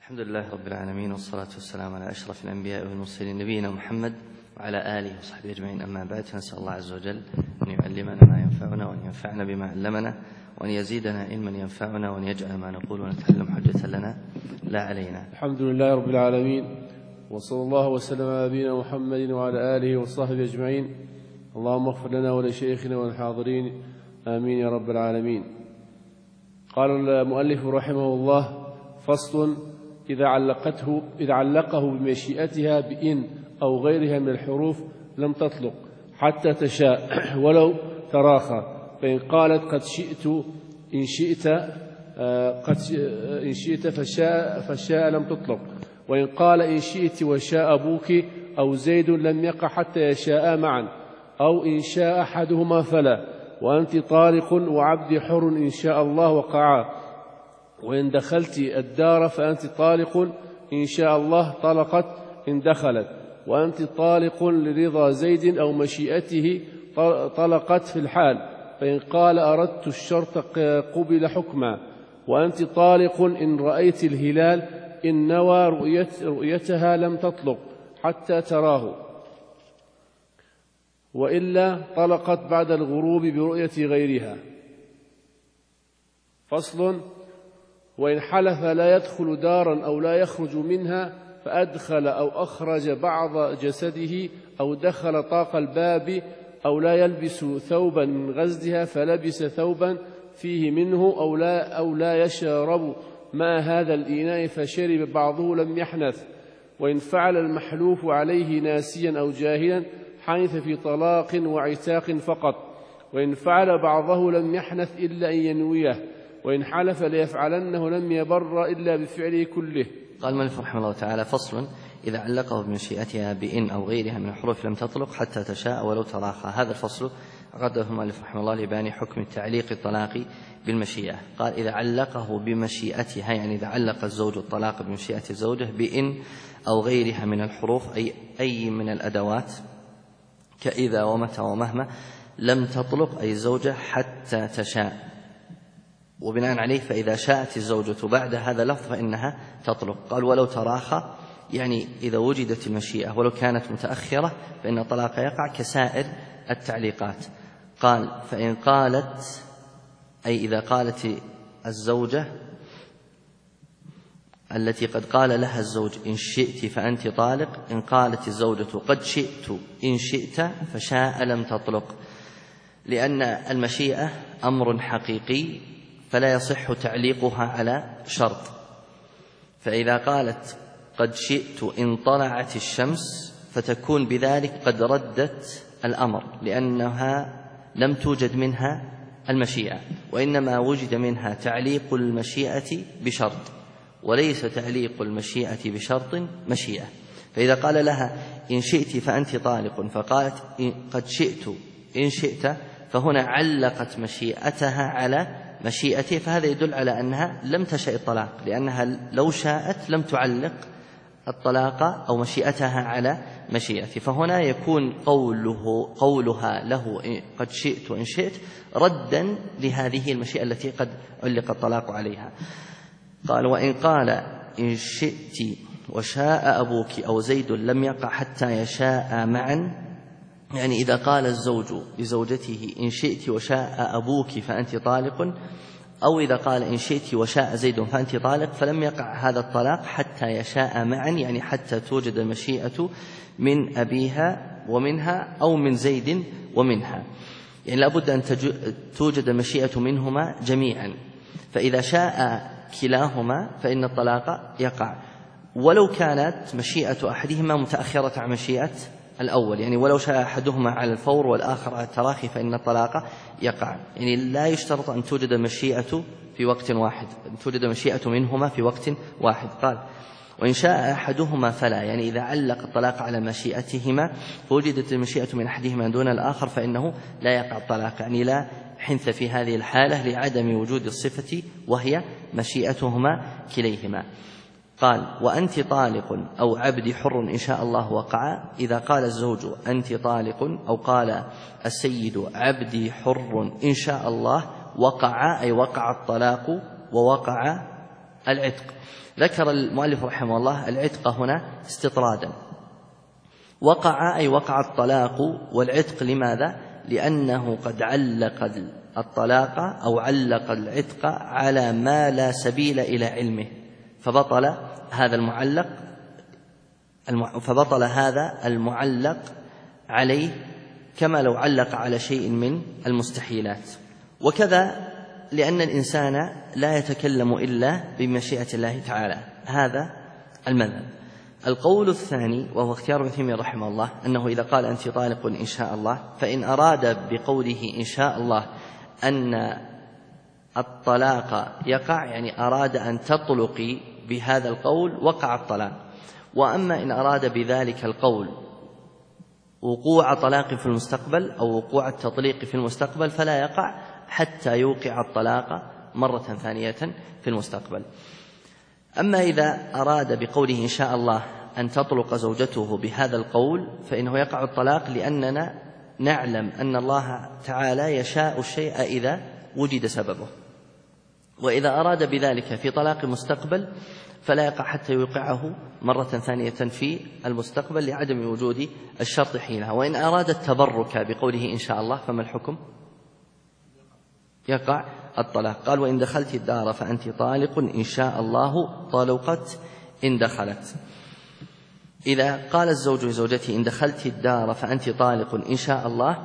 الحمد لله رب العالمين، والصلاة والسلام على أشرف الأنبياء والمرسلين نبينا محمد وعلى آله وصحبه أجمعين. أما بعد، فنسأل الله عز وجل أن يعلمنا ما ينفعنا وأن ينفعنا بما علمنا وأن يزيدنا علما ينفعنا وأن يجعل ما نقول ونتعلم حجة لنا لا علينا. الحمد لله رب العالمين، وصلى الله وسلم على نبينا محمد وعلى آله وصحبه أجمعين. اللهم اغفر لنا ولشيخنا والحاضرين، آمين يا رب العالمين. قال المؤلف رحمه الله: فصل: إذا علقه بمشيئتها بإن أو غيرها من الحروف لم تطلق حتى تشاء ولو تراخى، فإن قالت قد شئت إن شئت فشاء لم تطلق، وإن قال إن شئت وشاء أبوك أو زيد لم يقع حتى يشاء معا، أو إن شاء أحدهما فلا، وأنت طالق وعبدي حر إن شاء الله وقعا، وإن دخلت الدار فأنت طالق إن شاء الله طلقت إن دخلت، وأنت طالق لرضا زيد أو مشيئته طلقت في الحال، فإن قال أردت الشرط قبل حكما، وأنت طالق إن رأيت الهلال، إن نوى رؤيتها لم تطلق حتى تراه، وإلا طلقت بعد الغروب برؤية غيرها. فصل: وإن حلف لا يدخل دارا أو لا يخرج منها، فأدخل أو أخرج بعض جسده، أو دخل طاق الباب، أو لا يلبس ثوبا من غزلها فلبس ثوبا فيه منه، أو لا يشرب ماء هذا الإناء فشرب بعضه لم يحنث، وإن فعل المحلوف عليه ناسيا أو جاهلا حنث في طلاق وعتاق فقط، وإن فعل بعضه لم يحنث إلا أن ينويه، وإن حلف ليفعلنه لم يبر إلا بفعله كله. قال المؤلف رحمه الله تعالى: فصل: إذا علقه بمشيئتها بإن أو غيرها من الحروف لم تطلق حتى تشاء ولو تراخى. هذا الفصل عقده المؤلف رحمه الله لبيان حكم تعليق الطلاق بالمشيئة. قال: إذا علقه بمشيئتها، يعني إذا علق الزوج الطلاق بمشيئة زوجه بإن أو غيرها من الحروف، أي من الأدوات كإذا ومتى ومهما، لم تطلق أي زوجة حتى تشاء. وبناء عليه فإذا شاءت الزوجة بعد هذا اللفظ فإنها تطلق. قال: ولو تراخى، يعني إذا وجدت المشيئة ولو كانت متأخرة فإن الطلاق يقع كسائر التعليقات. قال: فإن قالت، أي إذا قالت الزوجة التي قد قال لها الزوج إن شئت فأنت طالق، إن قالت الزوجة قد شئت إن شئت فشاء لم تطلق، لأن المشيئة أمر حقيقي فلا يصح تعليقها على شرط. فإذا قالت قد شئت إن طلعت الشمس فتكون بذلك قد ردت الأمر، لأنها لم توجد منها المشيئة، وإنما وجد منها تعليق المشيئة بشرط، وليس تعليق المشيئة بشرط مشيئة. فإذا قال لها إن شئت فأنت طالق فقالت قد شئت إن شئت، فهنا علقت مشيئتها على مشيئته، فهذا يدل على أنها لم تشأ الطلاق، لأنها لو شاءت لم تعلق الطلاق أو مشيئتها على مشيئته. فهنا يكون قولها له قد شئت وإن شئت ردا لهذه المشيئة التي قد علق الطلاق عليها. قال: وإن قال إن شئت وشاء أبوك أو زيد لم يقع حتى يشاء معا، يعني إذا قال الزوج لزوجته إن شئت وشاء أبوك فأنت طالق، أو إذا قال إن شئت وشاء زيد فأنت طالق، فلم يقع هذا الطلاق حتى يشاء معا، يعني حتى توجد المشيئة من أبيها ومنها أو من زيد ومنها، يعني لابد أن توجد المشيئة منهما جميعا. فإذا شاء كلاهما فإن الطلاق يقع، ولو كانت مشيئة أحدهما متأخرة عن مشيئة الأول، يعني ولو شاء أحدهما على الفور والآخر على التراخي فإن الطلاق يقع. يعني لا يشترط أن توجد المشيئة في وقت واحد، أن توجد المشيئة منهما في وقت واحد. قال: وإن شاء أحدهما فلا، يعني إذا علق الطلاق على مشيئتهما فوجدت المشيئة من أحدهما دون الآخر فإنه لا يقع الطلاق، يعني لا حنث في هذه الحالة لعدم وجود الصفة وهي مشيئتهما كليهما. قال: وأنت طالق أو عبدي حر إن شاء الله وقع. إذا قال الزوج أنت طالق، أو قال السيد عبدي حر إن شاء الله، وقع، أي وقع الطلاق ووقع العتق. ذكر المؤلف رحمه الله العتق هنا استطرادا. وقع أي وقع الطلاق والعتق، لماذا؟ لأنه قد علق الطلاق أو علق العتق على ما لا سبيل إلى علمه، فبطل هذا المعلق عليه كما لو علق على شيء من المستحيلات. وكذا لأن الإنسان لا يتكلم إلا بمشيئة الله تعالى، هذا المذهب. القول الثاني وهو اختيار ابن تيمية رحمه الله أنه إذا قال أنت طالق إن شاء الله، فإن أراد بقوله إن شاء الله أن الطلاق يقع، يعني أراد أن تطلقي بهذا القول، وقع الطلاق. وأما إن أراد بذلك القول وقوع طلاق في المستقبل أو وقوع التطليق في المستقبل، فلا يقع حتى يوقع الطلاق مرة ثانية في المستقبل. أما إذا أراد بقوله إن شاء الله أن تطلق زوجته بهذا القول، فإنه يقع الطلاق، لأننا نعلم أن الله تعالى يشاء الشيء إذا وجد سببه. وإذا أراد بذلك في طلاق مستقبل فلا يقع حتى يوقعه مرة ثانية في المستقبل لعدم وجود الشرط حينها. وإن أراد التبرك بقوله إن شاء الله فما الحكم؟ يقع الطلاق. قال وإن دخلت الدار فأنت طالق إن شاء الله طلقت إن دخلت. إذا قال الزوج لزوجته إن دخلت الدار فأنت طالق إن شاء الله،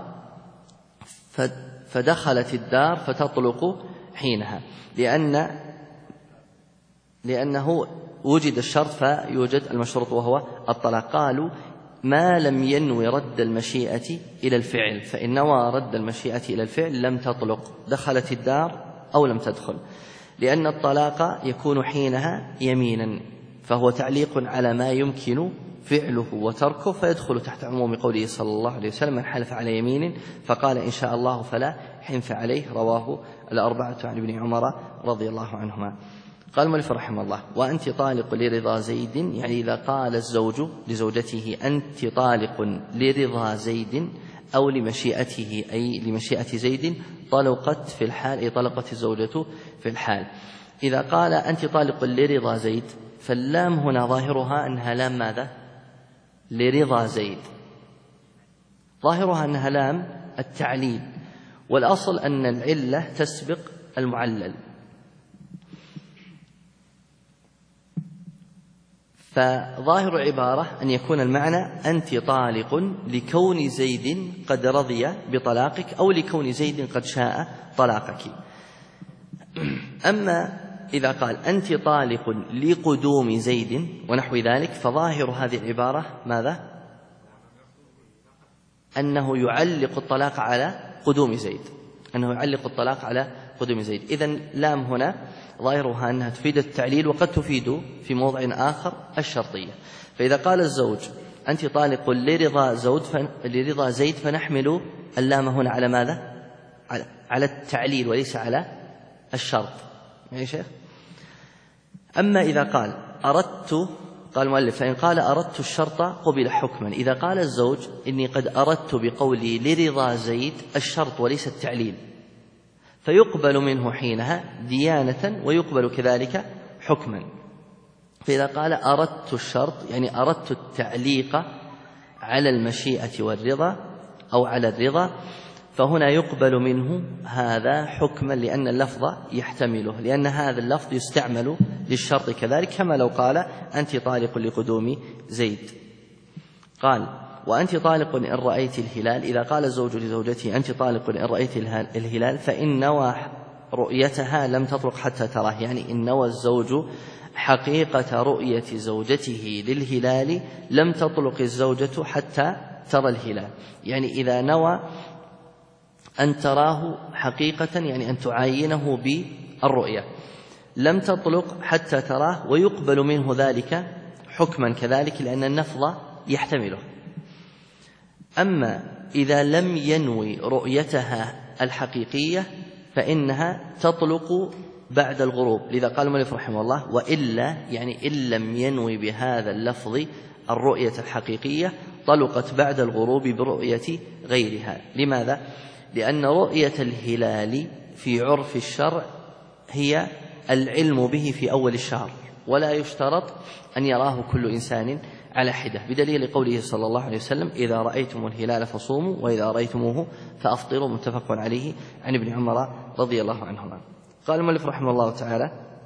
فدخلت الدار فتطلق حينها، لأنه وجد الشرط فيوجد المشروط وهو الطلاق. قالوا ما لم ينوي رد المشيئة إلى الفعل، فإن نوى رد المشيئة إلى الفعل لم تطلق، دخلت الدار أو لم تدخل، لأن الطلاق يكون حينها يمينا، فهو تعليق على ما يمكن فعله وتركه، فيدخل تحت عموم قوله صلى الله عليه وسلم من حلف على يمين فقال إن شاء الله فلا حنث عليه، رواه الأربعة عن ابن عمر رضي الله عنهما. قال المؤلف رحمه الله وأنت طالق لرضا زيد، يعني إذا قال الزوج لزوجته أنت طالق لرضا زيد أو لمشيئته أي لمشيئة زيد، طلقت في الحال أي طلقت الزوجة في الحال. إذا قال أنت طالق لرضا زيد، فاللام هنا ظاهرها أنها لام ماذا؟ لرضا زيد، ظاهرها أنها لام التعليل، والأصل أن العلة تسبق المعلل. فظاهر عبارة أن يكون المعنى أنت طالق لكون زيد قد رضي بطلاقك أو لكون زيد قد شاء طلاقك. أما إذا قال أنت طالق لقدوم زيد ونحو ذلك، فظاهر هذه العبارة ماذا؟ أنه يعلق الطلاق على قدوم زيد، أنه يعلق الطلاق على قدوم زيد. إذن لام هنا ظاهرها أنها تفيد التعليل وقد تفيد في موضع آخر الشرطية. فإذا قال الزوج أنت طالق لرضا زيد، فنحمل اللام هنا على ماذا؟ على التعليل وليس على الشرط يا شيخ. أما إذا قال أردت، قال المؤلف فإن قال أردت الشرط قبل حكما. إذا قال الزوج إني قد أردت بقولي لرضا زيد الشرط وليس التعليل، فيقبل منه حينها ديانة ويقبل كذلك حكما. فإذا قال أردت الشرط يعني أردت التعليق على المشيئة والرضا أو على الرضا، فهنا يقبل منه هذا حكما، لأن اللفظ يحتمله، لأن هذا اللفظ يستعمل للشرط كذلك، كما لو قال أنت طالق لقدوم زيد. قال وأنت طالق إن رأيت الهلال. إذا قال الزوج لزوجته أنت طالق إن رأيت الهلال، فإن نوى رؤيتها لم تطلق حتى تراه، يعني إن نوى الزوج حقيقة رؤية زوجته للهلال لم تطلق الزوجة حتى ترى الهلال. يعني إذا نوى أن تراه حقيقة، يعني أن تعاينه بالرؤية، لم تطلق حتى تراه، ويقبل منه ذلك حكما كذلك لأن اللفظ يحتمله. أما إذا لم ينوي رؤيتها الحقيقية فإنها تطلق بعد الغروب. لذا قال المؤلف رحمه الله وإلا، يعني إن لم ينوي بهذا اللفظ الرؤية الحقيقية طلقت بعد الغروب برؤية غيرها. لماذا؟ لأن رؤية الهلال في عرف الشرع هي العلم به في أول الشهر، ولا يشترط أن يراه كل إنسان على حدة، بدليل قوله صلى الله عليه وسلم: إذا رأيتم الهلال فصوموا وإذا رأيتموه فأفطروا، متفق عليه عن ابن عمر رضي الله عنهما. قال المؤلف رحمه الله تعالى: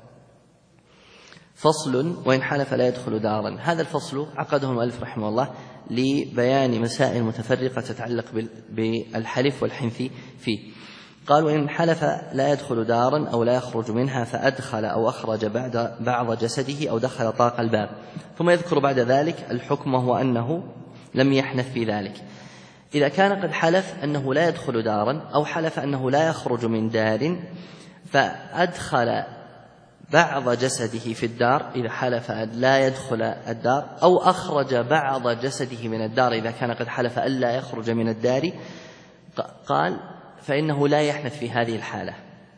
فصل: وإن حلف لا يدخل دارا. هذا الفصل عقده المؤلف رحمه الله لبيان مسائل متفرقة تتعلق بالحلف والحنث فيه. قال: وإن حلف لا يدخل دارا أو لا يخرج منها فأدخل أو أخرج بعض جسده أو دخل طاق الباب، ثم يذكر بعد ذلك الحكم، وهو أنه لم يحنث في ذلك. إذا كان قد حلف أنه لا يدخل دارا أو حلف أنه لا يخرج من دار فأدخل بعض جسده في الدار إذا حلف أن لا يدخل الدار، أو أخرج بعض جسده من الدار إذا كان قد حلف أن لا يخرج من الدار، قال فإنه لا يحنث في هذه الحالة.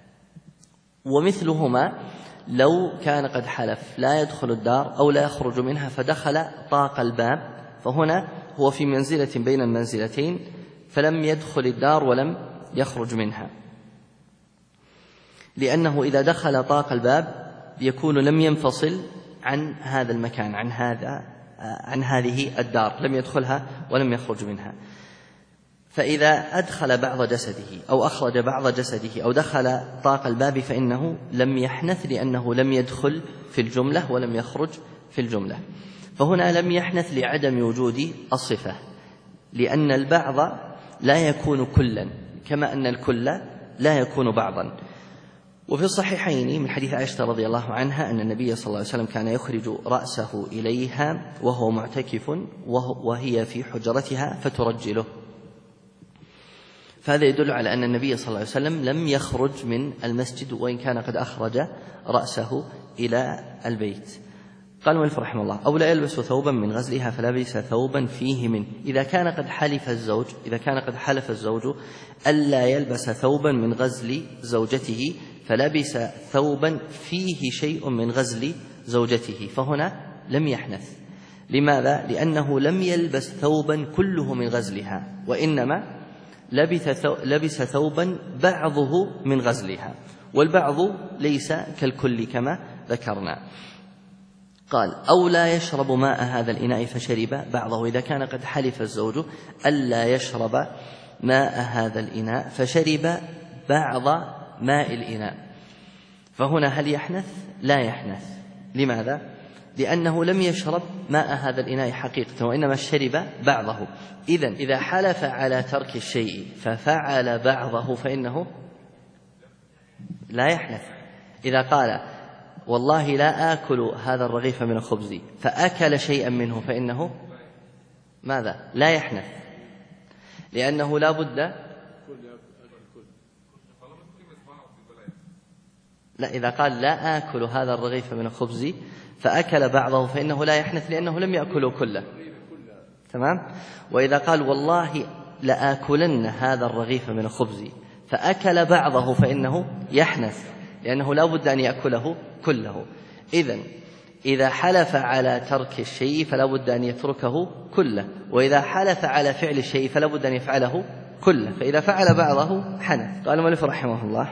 ومثلهما لو كان قد حلف لا يدخل الدار أو لا يخرج منها فدخل طاق الباب، فهنا هو في منزلة بين المنزلتين، فلم يدخل الدار ولم يخرج منها، لأنه إذا دخل طاق الباب يكون لم ينفصل عن هذا المكان، عن هذه الدار، لم يدخلها ولم يخرج منها. فإذا أدخل بعض جسده أو أخرج بعض جسده أو دخل طاق الباب فإنه لم يحنث، لأنه لم يدخل في الجملة ولم يخرج في الجملة. فهنا لم يحنث لعدم وجود الصفة، لأن البعض لا يكون كلا كما أن الكل لا يكون بعضا. وفي الصحيحين من حديث عائشة رضي الله عنها أن النبي صلى الله عليه وسلم كان يخرج رأسه إليها وهو معتكف وهي في حجرتها فترجله. فهذا يدل على أن النبي صلى الله عليه وسلم لم يخرج من المسجد وإن كان قد أخرج رأسه إلى البيت. قال المؤلف رحمه الله: أو لا يلبس ثوبا من غزلها فلبس ثوبا فيه منه. إذا كان قد حلف الزوج ألا يلبس ثوبا من غزل زوجته فلبس ثوبا فيه شيء من غزل زوجته، فهنا لم يحنث. لماذا؟ لأنه لم يلبس ثوبا كله من غزلها، وإنما لبس ثوبا بعضه من غزلها، والبعض ليس كالكل كما ذكرنا. قال: أو لا يشرب ماء هذا الإناء فشرب بعضه. إذا كان قد حلف الزوج ألا يشرب ماء هذا الإناء فشرب بعض ماء الإناء، فهنا هل يحنث؟ لا يحنث. لماذا؟ لأنه لم يشرب ماء هذا الإناء حقيقة، وإنما شرب بعضه. إذا حلف على ترك الشيء ففعل بعضه فإنه لا يحنث. إذا قال: والله لا آكل هذا الرغيف من الخبز فأكل شيئا منه فإنه ماذا؟ لا يحنث، لأنه لا بد إذا قال لا آكل هذا الرغيف من الخبز فأكل بعضه فإنه لا يحنث، لأنه لم يأكله كله. تمام؟ وإذا قال والله لآكلن هذا الرغيف من الخبز فأكل بعضه فإنه يحنث، لأنه لا بد أن يأكله كله. إذا حلف على ترك الشيء فلا بد أن يتركه كله، وإذا حلف على فعل الشيء فلا بد أن يفعله كله، فإذا فعل بعضه حنث. قال المؤلف رحمه الله: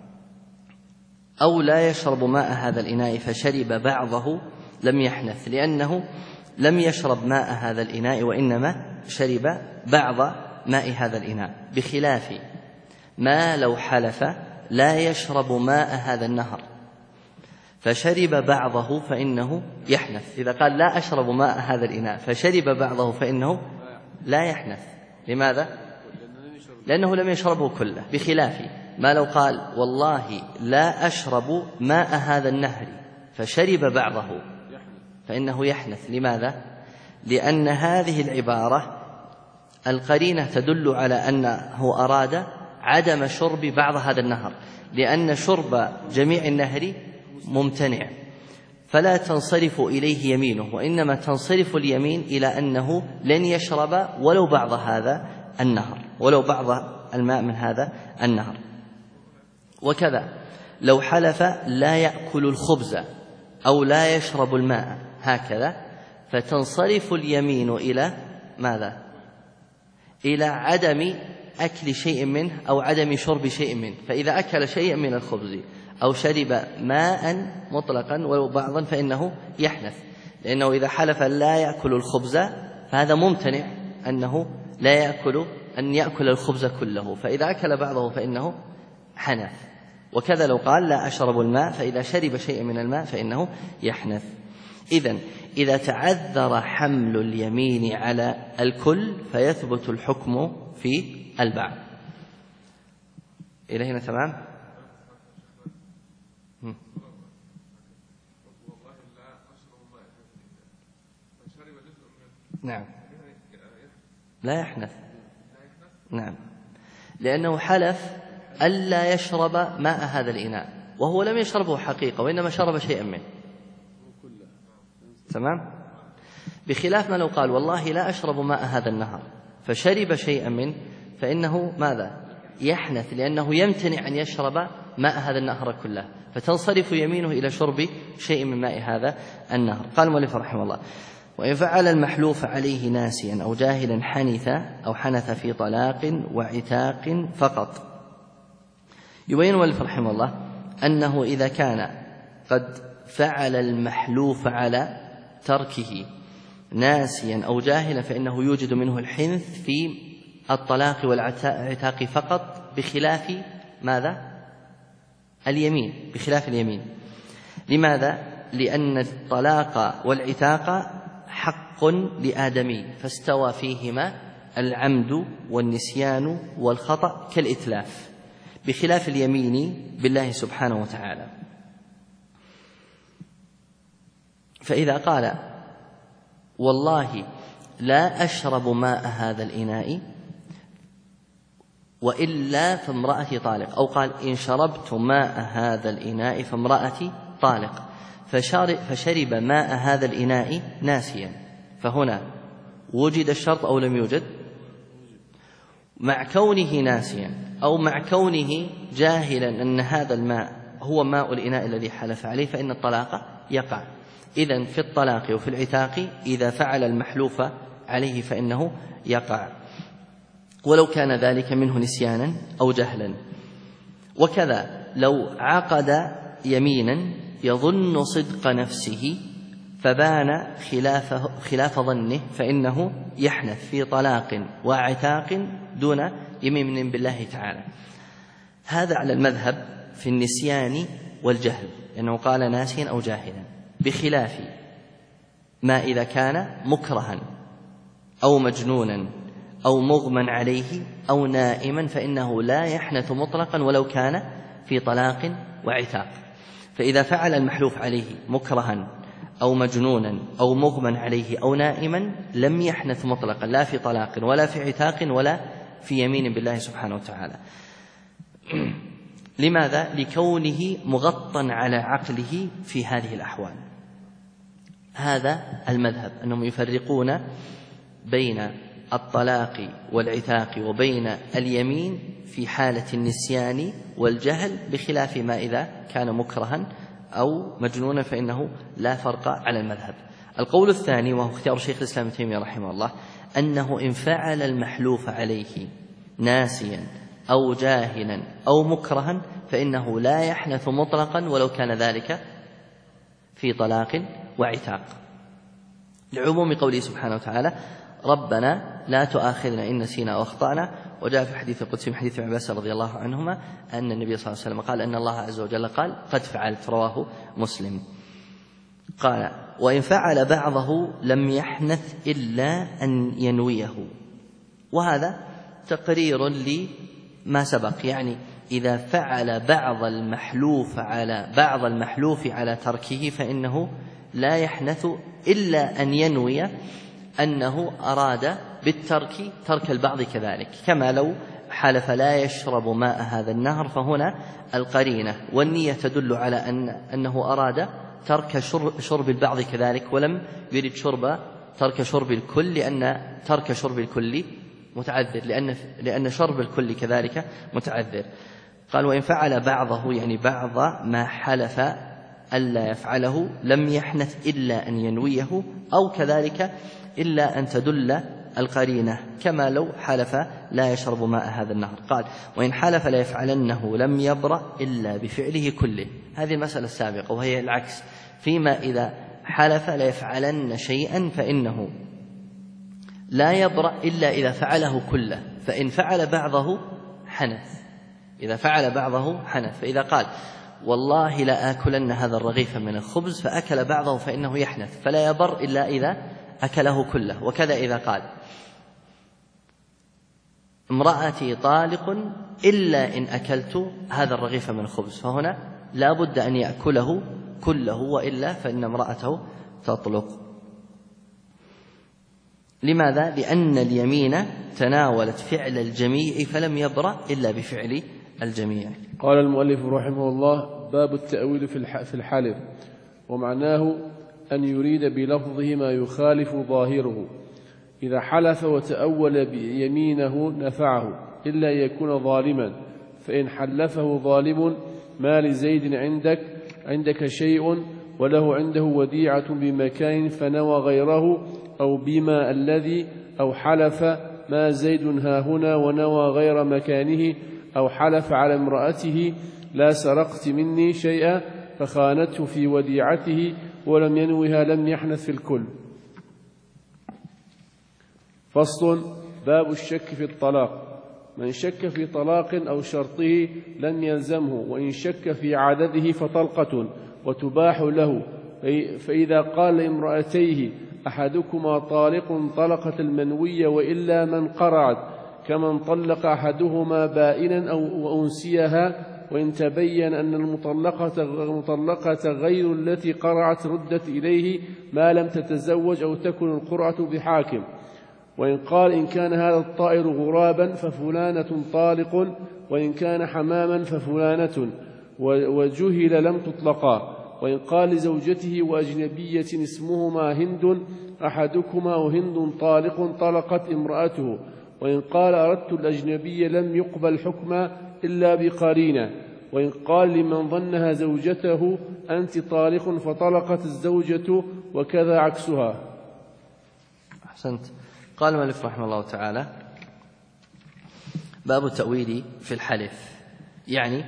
أو لا يشرب ماء هذا الإناء فشرب بعضه لم يحنث، لأنه لم يشرب ماء هذا الإناء وإنما شرب بعض ماء هذا الإناء، بخلاف ما لو حلف لا يشرب ماء هذا النهر فشرب بعضه فإنه يحنث. إذا قال لا أشرب ماء هذا الإناء فشرب بعضه فإنه لا يحنث. لماذا؟ لأنه لم يشربه كله، بخلاف ما لو قال والله لا أشرب ماء هذا النهر فشرب بعضه فإنه يحنث. لماذا؟ لأن هذه العبارة القرينة تدل على أنه أراد عدم شرب بعض هذا النهر، لأن شرب جميع النهر ممتنع، فلا تنصرف إليه يمينه، وإنما تنصرف اليمين إلى أنه لن يشرب ولو بعض هذا النهر، ولو بعض الماء من هذا النهر. وكذا لو حلف لا يأكل الخبز أو لا يشرب الماء هكذا، فتنصرف اليمين إلى ماذا؟ إلى عدم أكل شيء منه أو عدم شرب شيء منه. فإذا أكل شيئا من الخبز أو شرب ماء مطلقا ولو بعضا فإنه يحنث، لأنه إذا حلف لا يأكل الخبز فهذا ممتنع أنه لا يأكل الخبز كله، فإذا أكل بعضه فإنه حنث. وكذا لو قال لا أشرب الماء، فإذا شرب شيئا من الماء فإنه يحنث. إذا تعذر حمل اليمين على الكل فيثبت الحكم في البعض. إلى هنا تمام؟ نعم، لا يحنث. نعم، لأنه حلف ألا يشرب ماء هذا الإناء وهو لم يشربه حقيقة وإنما شرب شيئا منه. تمام؟ بخلاف ما لو قال والله لا أشرب ماء هذا النهر فشرب شيئا منه فإنه ماذا؟ يحنث، لأنه يمتنع أن يشرب ماء هذا النهر كله، فتنصرف يمينه إلى شرب شيء من ماء هذا النهر. قال المؤلف رحمه الله: وإن فعل المحلوف عليه ناسيا أو جاهلا حنث في طلاق وعتاق فقط. يبين المؤلف رحمه الله أنه إذا كان قد فعل المحلوف على تركه ناسيا أو جاهلا فإنه يوجد منه الحنث في الطلاق والعتاق فقط، بخلاف ماذا؟ اليمين، بخلاف اليمين. لماذا؟ لأن الطلاق والعتاق حق لآدمي فاستوى فيهما العمد والنسيان والخطأ كالإتلاف، بخلاف اليمين بالله سبحانه وتعالى. فإذا قال والله لا أشرب ماء هذا الإناء وإلا فامرأتي طالق، أو قال إن شربت ماء هذا الإناء فامرأتي طالق، فشرب ماء هذا الإناء ناسيا، فهنا وجد الشرط أو لم يوجد؟ مع كونه ناسيا أو مع كونه جاهلا أن هذا الماء هو ماء الإناء الذي حلف عليه فإن الطلاق يقع. إذن في الطلاق وفي العتاق إذا فعل المحلوف عليه فإنه يقع، ولو كان ذلك منه نسيانا أو جهلا. وكذا لو عقد يمينا يظن صدق نفسه فبان خلاف ظنه فإنه يحنث في طلاق وعتاق دون يمين بالله تعالى. هذا على المذهب في النسيان والجهل، لأنه قال ناسيا أو جاهلا، بخلاف ما إذا كان مكرها أو مجنونا أو مغمى عليه أو نائما فإنه لا يحنث مطلقا ولو كان في طلاق وعتاق. فإذا فعل المحلوف عليه مكرها أو مجنونا أو مغمى عليه أو نائما لم يحنث مطلقا، لا في طلاق ولا في عتاق ولا في يمين بالله سبحانه وتعالى. لماذا؟ لكونه مغطى على عقله في هذه الأحوال. هذا المذهب، أنهم يفرقون بين الطلاق والعتاق وبين اليمين في حالة النسيان والجهل، بخلاف ما إذا كان مكرها أو مجنونا فإنه لا فرق على المذهب. القول الثاني وهو اختيار شيخ الإسلام ابن تيمية رحمه الله أنه إن فعل المحلوف عليه ناسيا أو جاهلا أو مكرها فإنه لا يحنث مطلقا ولو كان ذلك في طلاق وعتاق، لعموم قوله سبحانه وتعالى ربنا لا تؤاخذنا إن نسينا أو أخطأنا. وجاء في حديث القدسي من حديث ابن عباس رضي الله عنهما أن النبي صلى الله عليه وسلم قال أن الله عز وجل قال قد فعلت، رواه مسلم. قال وإن فعل بعضه لم يحنث إلا أن ينويه، وهذا تقرير لما سبق، يعني إذا فعل بعض المحلوف على تركه فإنه لا يحنث إلا أن ينوي أنه أراد بالترك ترك البعض كذلك، كما لو حلف لا يشرب ماء هذا النهر، فهنا القرينة والنية تدل على أنه أراد ترك شرب البعض كذلك ولم يرد ترك شرب الكل، لأن ترك شرب الكل متعذر، لأن شرب الكل كذلك متعذر. قال وإن فعل بعضه يعني بعض ما حلف ألا يفعله لم يحنث إلا أن ينويه، أو كذلك إلا أن تدل القرينة كما لو حلف لا يشرب ماء هذا النهر. قال وإن حلف لا يفعلنه لم يبرأ إلا بفعله كله. هذه المسألة السابقة وهي العكس، فيما إذا حلف لا يفعلن شيئا فإنه لا يبرأ إلا إذا فعله كله، فإن فعل بعضه حنث، إذا فعل بعضه حنث. فإذا قال والله لا آكلن هذا الرغيف من الخبز فأكل بعضه فإنه يحنث فلا يبر إلا إذا أكله كله. وكذا إذا قال امرأتي طالق إلا إن أكلت هذا الرغيف من الخبز، فهنا لا بد أن يأكله كله وإلا فإن امرأته تطلق. لماذا؟ لأن اليمين تناولت فعل الجميع فلم يبرأ إلا بفعل الجميع. قال المؤلف رحمه الله: باب التأويل في الحلف، ومعناه أن يريد بلفظه ما يخالف ظاهره. إذا حلف وتأول بيمينه نفعه إلا يكون ظالما، فإن حلفه ظالم ما لزيد عندك شيء وله عنده وديعة بمكان فنوى غيره أو بما الذي، أو حلف ما زيد هاهنا ونوى غير مكانه، أو حلف على امرأته لا سرقت مني شيئا فخانته في وديعته ولم ينوها لم يحنث في الكل. فصل. باب الشك في الطلاق. من شك في طلاق أو شرطه لم يلزمه، وإن شك في عدده فطلقة وتباح له. فإذا قال لامرأتيه أحدكما طالق طلقت المنوية وإلا من قرعت، كمن طلق أحدهما بائنا أو أنسيها، وإن تبين أن المطلقة غير التي قرعت ردت إليه ما لم تتزوج أو تكن القرعة بحاكم. وإن قال إن كان هذا الطائر غرابا ففلانة طالق، وإن كان حماما ففلانة، وجهل لم تطلقا. وإن قال لزوجته وأجنبية اسمهما هند أحدكما وهند طالق طلقت امرأته. وإن قال أردت الأجنبية لم يقبل حكما إلا بقرينة. وإن قال لمن ظنها زوجته أنت طالق فطلقت الزوجة، وكذا عكسها. أحسنت. قال المؤلف رحمه الله تعالى: باب التأويل في الحلف، يعني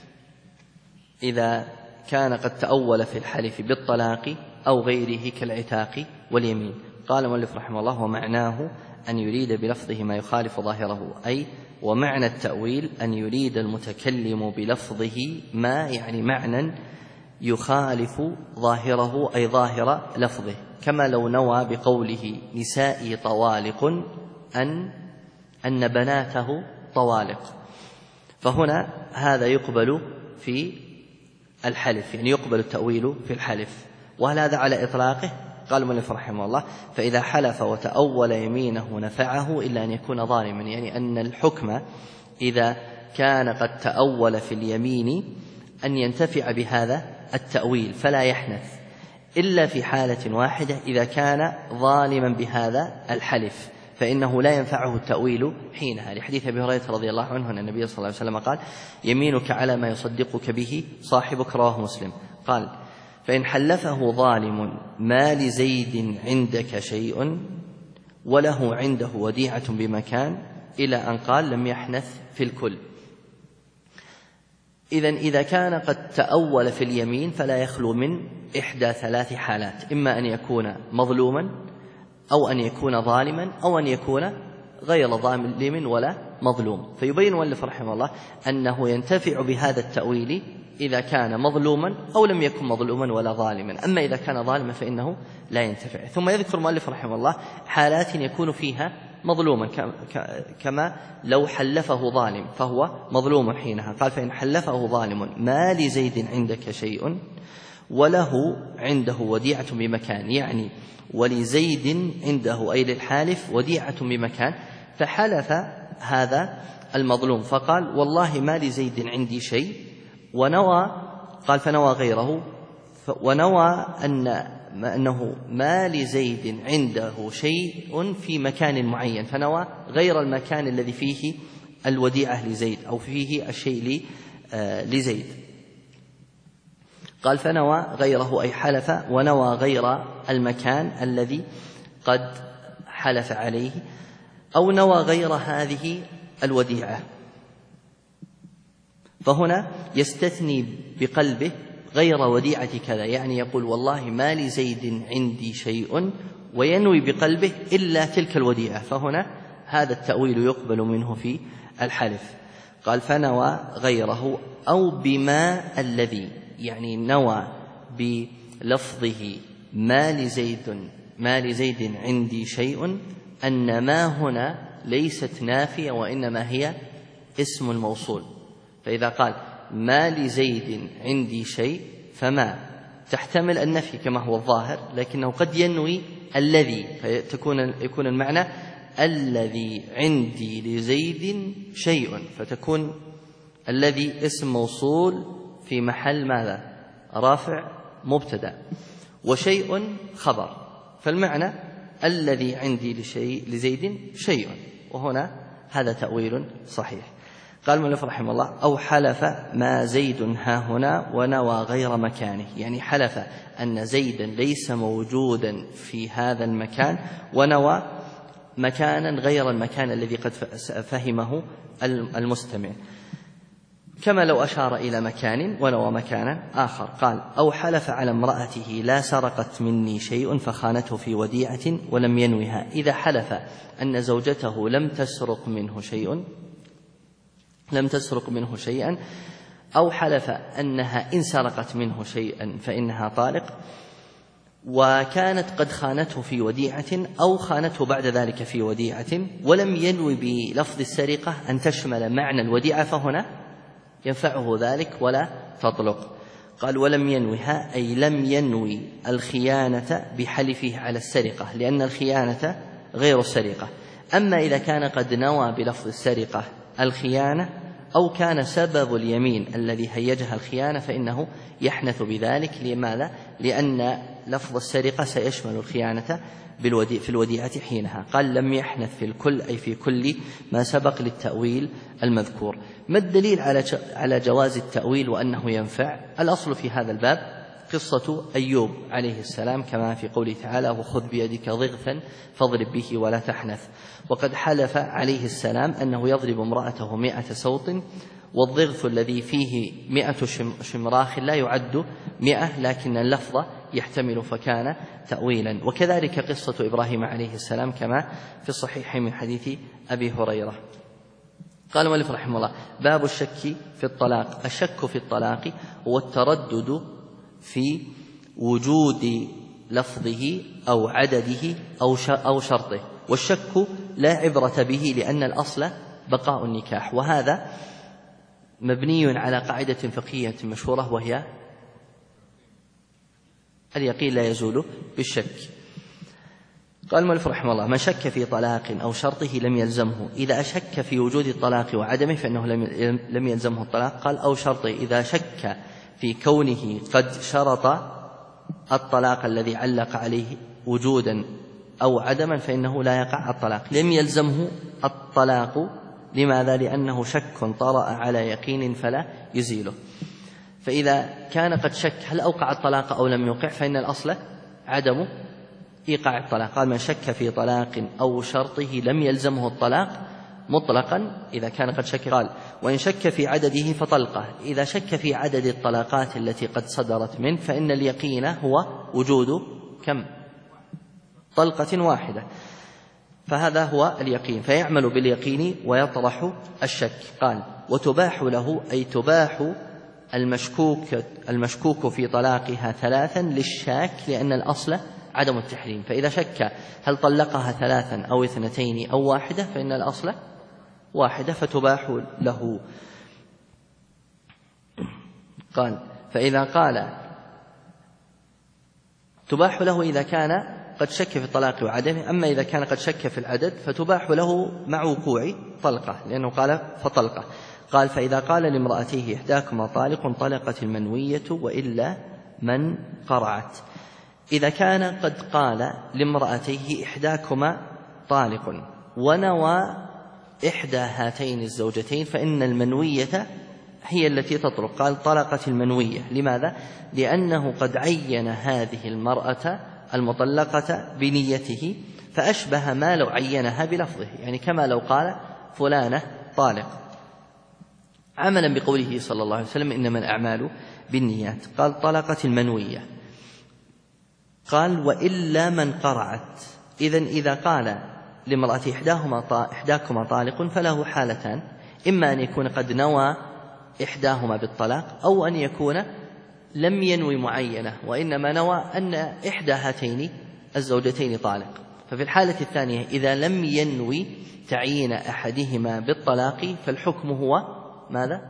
إذا كان قد تأول في الحلف بالطلاق أو غيره كالعتاق واليمين. قال المؤلف رحمه الله: ومعناه أن يريد بلفظه ما يخالف ظاهره، أي ومعنى التأويل أن يريد المتكلم بلفظه ما يعني معنى يخالف ظاهره، أي ظاهر لفظه، كما لو نوى بقوله نسائي طوالق أن بناته طوالق، فهنا هذا يقبل في الحلف، يعني يقبل التأويل في الحلف. وهل هذا على إطلاقه؟ قال المؤلف رحمه الله: فإذا حلف وتأول يمينه نفعه إلا أن يكون ظالما، يعني أن الحكم إذا كان قد تأول في اليمين أن ينتفع بهذا التأويل فلا يحنث، إلا في حالة واحدة إذا كان ظالما بهذا الحلف فإنه لا ينفعه التأويل حينها، لحديث أبي هريرة رضي الله عنه أن النبي صلى الله عليه وسلم قال: يمينك على ما يصدقك به صاحبك، رواه مسلم. قال: فإن حلفه ظالم ما لزيد عندك شيء وله عنده وديعة بمكان، إلى أن قال لم يحنث في الكل. إذا كان قد تأول في اليمين فلا يخلو من إحدى ثلاث حالات: إما أن يكون مظلوما، أو أن يكون ظالما، أو أن يكون غير ظالم ولا مظلوم. فيبين المؤلف رحمه الله أنه ينتفع بهذا التأويل إذا كان مظلوما أو لم يكن مظلوما ولا ظالما، أما إذا كان ظالما فإنه لا ينتفع. ثم يذكر المؤلف رحمه الله حالات يكون فيها مظلوما، كما لو حلفه ظالم فهو مظلوم حينها. قال: فإن حلفه ظالم ما لزيد عندك شيء وله عنده وديعة بمكان، يعني ولزيد عنده أي للحالف وديعة بمكان، فحلف هذا المظلوم فقال: والله ما لزيد عندي شيء، ونوى، قال فنوى غيره، ونوى أنه ما لزيد عنده شيء في مكان معين، فنوى غير المكان الذي فيه الوديعة لزيد أو فيه الشيء لزيد. قال: فنوى غيره أي حلف ونوى غير المكان الذي قد حلف عليه أو نوى غير هذه الوديعة، فهنا يستثني بقلبه غير وديعة كذا، يعني يقول والله ما لزيد عندي شيء، وينوي بقلبه إلا تلك الوديعة، فهنا هذا التأويل يقبل منه في الحلف. قال فنوى غيره أو بما الذي، يعني نوى بلفظه ما لزيد عندي شيء، أن ما هنا ليست نافية وإنما هي اسم الموصول، فإذا قال ما لزيد عندي شيء فما تحتمل النفي كما هو الظاهر، لكنه قد ينوي الذي، فيكون المعنى الذي عندي لزيد شيء، فتكون الذي اسم موصول في محل ماذا؟ رافع مبتدأ، وشيء خبر، فالمعنى الذي عندي لزيد شيء، وهنا هذا تأويل صحيح. قال المؤلف رحمه الله أو حلف ما زيد هاهنا ونوى غير مكانه، يعني حلف أن زيدا ليس موجودا في هذا المكان ونوى مكانا غير المكان الذي قد فهمه المستمع، كما لو أشار إلى مكان ونوى مكانا آخر. قال أو حلف على امرأته لا سرقت مني شيء فخانته في وديعة ولم ينوها، إذا حلف أن زوجته لم تسرق منه شيئا أو حلف أنها إن سرقت منه شيئا فإنها طالق، وكانت قد خانته في وديعة أو خانته بعد ذلك في وديعة، ولم ينوي بلفظ السرقة أن تشمل معنى الوديعة، فهنا ينفعه ذلك ولا تطلق. قال ولم ينوها أي لم ينوي الخيانة بحلفه على السرقة، لأن الخيانة غير السرقة. أما إذا كان قد نوى بلفظ السرقة الخيانة أو كان سبب اليمين الذي هيجها الخيانة فإنه يحنث بذلك. لماذا؟ لأن لفظ السرقة سيشمل الخيانة في الوديعة حينها. قال لم يحنث في الكل أي في كل ما سبق للتأويل المذكور. ما الدليل على جواز التأويل وأنه ينفع؟ الأصل في هذا الباب قصة أيوب عليه السلام كما في قوله تعالى وخذ بيدك ضغثا فاضرب به ولا تحنث. وقد حلف عليه السلام أنه يضرب امرأته 100 سوط، والضغث الذي فيه 100 شمراخ لا يعد 100، لكن اللفظ يحتمل فكان تأويلا. وكذلك قصة إبراهيم عليه السلام كما في الصحيح من حديث أبي هريرة. قال المؤلف رحمه الله باب الشك في الطلاق. الشك في الطلاق هو التردد في وجود لفظه أو عدده أو شرطه، والشك لا عبرة به لأن الأصل بقاء النكاح، وهذا مبني على قاعدة فقهية مشهورة وهي اليقين لا يزول بالشك. قال المؤلف رحمه الله من شك في طلاق أو شرطه لم يلزمه. إذا شك في وجود الطلاق وعدمه فإنه لم يلزمه الطلاق. قال أو شرطه إذا شك في كونه قد شرط الطلاق الذي علق عليه وجودا أو عدما فإنه لا يقع الطلاق. لم يلزمه الطلاق. لماذا؟ لأنه شك طرأ على يقين فلا يزيله. فإذا كان قد شك هل أوقع الطلاق أو لم يوقع فإن الأصل عدم إيقاع الطلاق. قال من شك في طلاق أو شرطه لم يلزمه الطلاق مطلقا إذا كان قد شك. قال وإن شك في عدده فطلقه. إذا شك في عدد الطلاقات التي قد صدرت منه فإن اليقين هو وجود كم؟ طلقة واحدة، فهذا هو اليقين، فيعمل باليقين ويطرح الشك. قال وتباح له أي تباح المشكوك في طلاقها 3 للشاك لأن الأصل عدم التحريم. فإذا شك هل طلقها 3 أو 2 أو 1 فإن الأصل 1 فتباح له. قال فإذا قال تباح له إذا كان قد شك في الطلاق وعدمه، أما إذا كان قد شك في العدد فتباح له مع وقوع طلقة لأنه قال فطلقة. قال فإذا قال لامرأته إحداكما طالق طلقت المنوية وإلا من قرعت. إذا كان قد قال لامرأته إحداكما طالق ونوى إحدى هاتين الزوجتين فإن المنوية هي التي تطلق. قال طلقت المنوية. لماذا؟ لأنه قد عين هذه المرأة المطلقة بنيته، فأشبه ما لو عينها بلفظه، يعني كما لو قال فلانة طالق، عملا بقوله صلى الله عليه وسلم إنما الأعمال بالنيات. قال طلقت المنوية. قال وإلا من قرعت. إذا قال لامرأة إحداكما طالق فله حالتان، إما أن يكون قد نوى إحداهما بالطلاق، أو أن يكون لم ينوي معينة وإنما نوى أن إحدى هاتين الزوجتين طالق. ففي الحالة الثانية إذا لم ينوي تعيين أحدهما بالطلاق فالحكم هو ماذا؟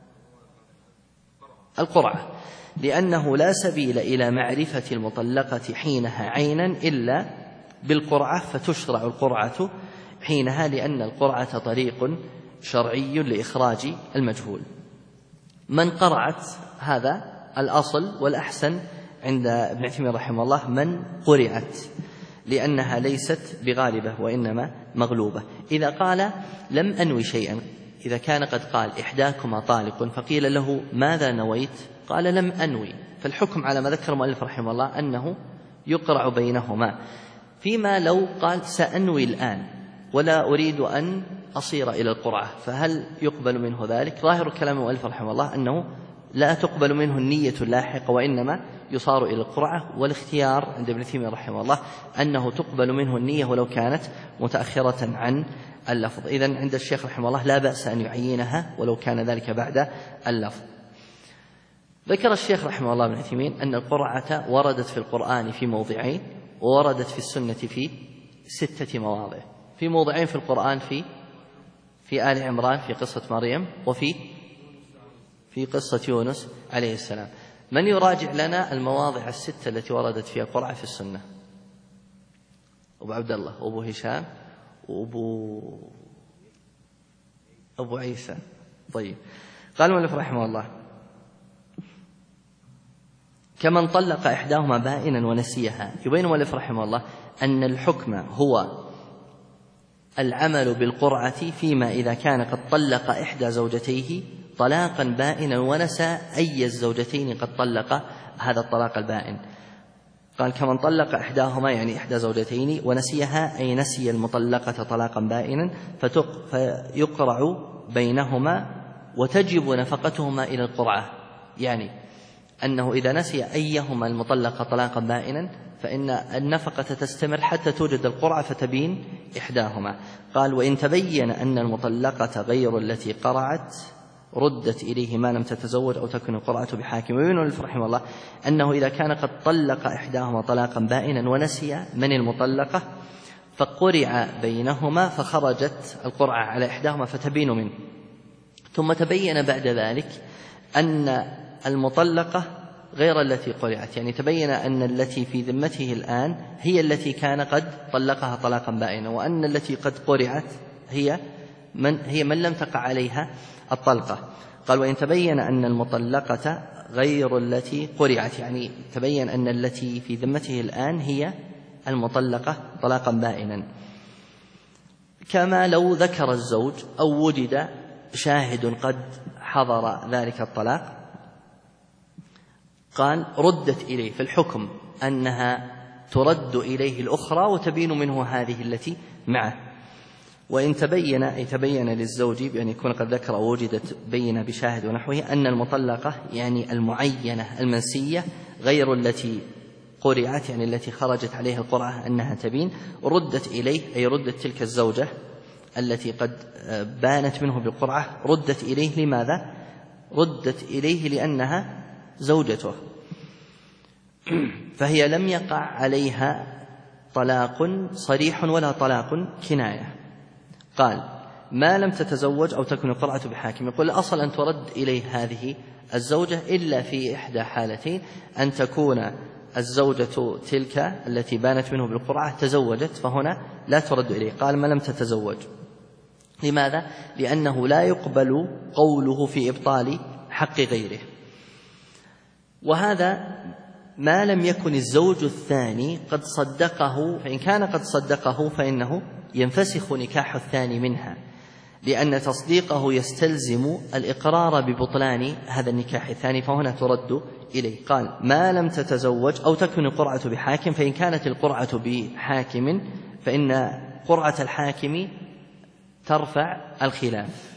القرعة، لأنه لا سبيل إلى معرفة المطلقة حينها عينا إلا بالقرعة، فتشرع القرعة حينها، لأن القرعة طريق شرعي لإخراج المجهول. من قرعت هذا الأصل، والأحسن عند ابن عثيمين رحمه الله من قرعت، لأنها ليست بغالبة وإنما مغلوبة. إذا قال لم أنوي شيئا، إذا كان قد قال إحداكما طالق فقيل له ماذا نويت؟ قال لم أنوي، فالحكم على ما ذكر المؤلف رحمه الله أنه يقرع بينهما. فيما لو قال سأنوي الآن ولا أريد أن أصير إلى القرعة، فهل يقبل منه ذلك؟ ظاهر كلام المؤلف رحمه الله أنه لا تقبل منه النية اللاحقة وإنما يصار إلى القرعة، والاختيار عند ابن تيمية رحمه الله أنه تقبل منه النية ولو كانت متأخرة عن اللفظ. إذن عند الشيخ رحمه الله لا بأس أن يعينها ولو كان ذلك بعد اللفظ. ذكر الشيخ رحمه الله ابن عثيمين أن القرعة وردت في القرآن في موضعين، ووردت في السنة في 6 مواضع. في موضعين في القرآن في آل عمران في قصة مريم، وفي قصة يونس عليه السلام. من يراجع لنا المواضع 6 التي وردت فيها القرعة في السنة؟ أبو عبد الله وأبو هشام وأبو عيسى. طيب، قال المؤلف رحمه الله كمن طلق إحداهما بائنا ونسيها. يبين المؤلف رحمه الله أن الحكم هو العمل بالقرعة فيما إذا كان قد طلق إحدى زوجتيه طلاقا بائنا ونسى أي الزوجتين قد طلق هذا الطلاق البائن. قال كمن طلق إحداهما يعني إحدى زوجتين ونسيها، أي نسي المطلقة طلاقا بائنا، فيقرع بينهما وتجب نفقتهما إلى القرعة، يعني أنه إذا نسي أيهما المطلقة طلاقا بائنا فإن النفقة تستمر حتى توجد القرعة فتبين إحداهما. قال وإن تبين أن المطلقة غير التي قرعت ردت إليه ما لم تتزوج أو تكن القرعة بحاكم. ويبين المؤلف رحمه الله أنه إذا كان قد طلق إحداهما طلاقا بائنا ونسي من المطلقة فقرع بينهما فخرجت القرعة على إحداهما فتبين منه، ثم تبين بعد ذلك أن المطلقة غير التي قرعت، يعني تبين أن التي في ذمته الآن هي التي كان قد طلقها طلاقا بائنا، وأن التي قد قرعت هي من لم تقع عليها الطلقة. قال وإن تبين أن المطلقة غير التي قرعت، يعني تبين أن التي في ذمته الآن هي المطلقة طلاقا بائنا، كما لو ذكر الزوج أو وجد شاهد قد حضر ذلك الطلاق. قال ردت إليه، في الحكم أنها ترد إليه الأخرى وتبين منه هذه التي معه. وإن تبين أي تبين للزوج بأن يكون قد ذكر أو وجدت بينة بشاهد ونحوه أن المطلقة يعني المعينة المنسية غير التي قرعت، يعني التي خرجت عليها القرعة أنها تبين، ردت إليه أي ردت تلك الزوجة التي قد بانت منه بالقرعة ردت إليه. لماذا؟ ردت إليه لأنها زوجته، فهي لم يقع عليها طلاق صريح ولا طلاق كناية. قال ما لم تتزوج أو تكون القرعة بحاكم. يقول الأصل أن ترد إليه هذه الزوجة إلا في إحدى حالتين، أن تكون الزوجة تلك التي بانت منه بالقرعة تزوجت، فهنا لا ترد إليه. قال ما لم تتزوج. لماذا؟ لأنه لا يقبل قوله في إبطال حق غيره. وهذا ما لم يكن الزوج الثاني قد صدقه، فإن كان قد صدقه فإنه ينفسخ نكاح الثاني منها، لأن تصديقه يستلزم الإقرار ببطلان هذا النكاح الثاني، فهنا ترد إليه. قال ما لم تتزوج أو تكن القرعة بحاكم، فإن كانت القرعة بحاكم فإن قرعة الحاكم ترفع الخلاف.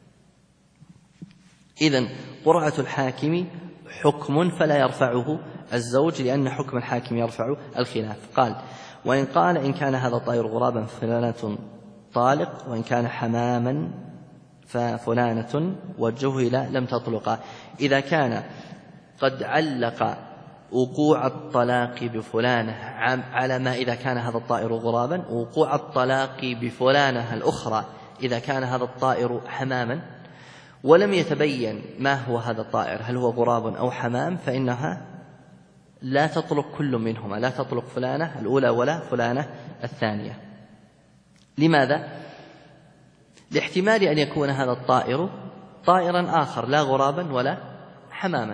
إذن قرعة الحاكم حكم فلا يرفعه الزوج، لأن حكم الحاكم يرفع الخلاف. قال: وإن قال إن كان هذا الطائر غرابا ففلانة طالق، وإن كان حماما ففلانة وجهل لم تطلق. إذا كان قد علق وقوع الطلاق بفلانة على ما إذا كان هذا الطائر غرابا، وقوع الطلاق بفلانة الأخرى إذا كان هذا الطائر حماما، ولم يتبين ما هو هذا الطائر هل هو غراب أو حمام، فإنها لا تطلق كل منهما، لا تطلق فلانة الأولى ولا فلانة الثانية. لماذا؟ لاحتمال أن يكون هذا الطائر طائرا آخر لا غرابا ولا حماما.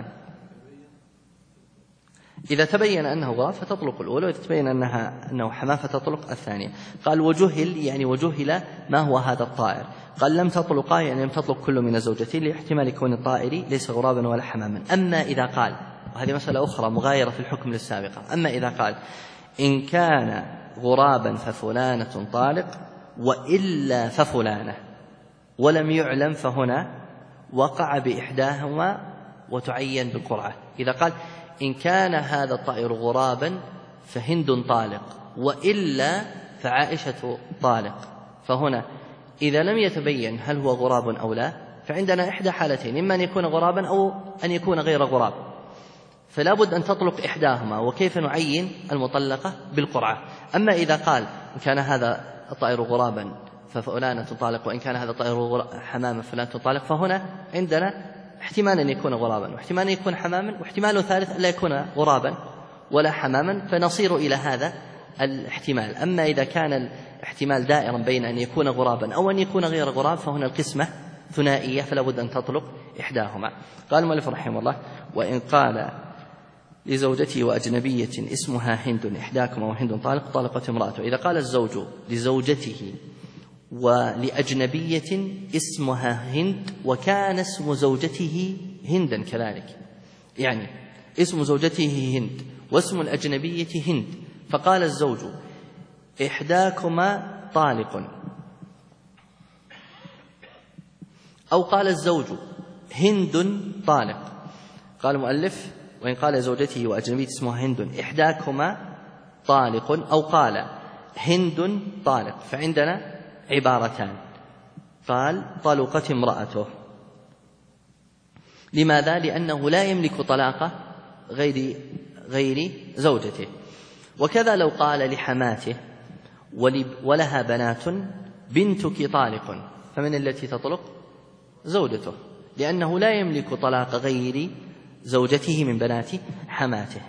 إذا تبين أنه غراب فتطلق الأولى، وإذا تبين أنه حمام فتطلق الثانية. قال: وجهل يعني وجهل ما هو هذا الطائر. قال: لم تطلق يعني لم تطلق كل من الزوجتين، لاحتمال يكون الطائر ليس غرابا ولا حماما. أما إذا قال، وهذه مسألة أخرى مغايرة في الحكم للسابقة، أما إذا قال إن كان غرابا ففلانة طالق وإلا ففلانة ولم يعلم، فهنا وقع بإحداهما وتعين بالقرعة. إذا قال إن كان هذا الطائر غرابا فهند طالق وإلا فعائشة طالق، فهنا إذا لم يتبين هل هو غراب أو لا، فعندنا إحدى حالتين: إما أن يكون غرابا أو أن يكون غير غراب، فلا بد أن تطلق إحداهما. وكيف نعين المطلقة؟ بالقرعة. أما إذا قال إن كان هذا الطائر غرابا ففلانة طالق، وإن كان هذا الطائر حماما ففلانة طالق، فهنا عندنا احتمال أن يكون غرابا، واحتمال أن يكون حماما، واحتمال ثالث أن لا يكون غرابا ولا حماما، فنصير إلى هذا الاحتمال. أما إذا كان الاحتمال دائرا بين أن يكون غرابا أو أن يكون غير غراب، فهنا القسمة ثنائية، فلا بد أن تطلق إحداهما. قال المؤلف رحمه الله: وإن قال لزوجته وأجنبية اسمها هند إحداكما وهند طالق، طلقت امرأته. إذا قال الزوج لزوجته ولأجنبية اسمها هند وكان اسم زوجته هندا كذلك، يعني اسم زوجته هند واسم الأجنبية هند، فقال الزوج إحداكما طالق، أو قال الزوج هند طالق. قال المؤلف: وإن قال لزوجته وأجنبية اسمها هند إحداكما طالق، أو قال هند طالق، فعندنا عبارتان. قال: طلقت امرأته. لماذا؟ لأنه لا يملك طلاق غير زوجته. وكذا لو قال لحماته ولها بنات بنتك طالق، فمن التي تطلق؟ زوجته، لأنه لا يملك طلاق غير زوجته من بنات حماته.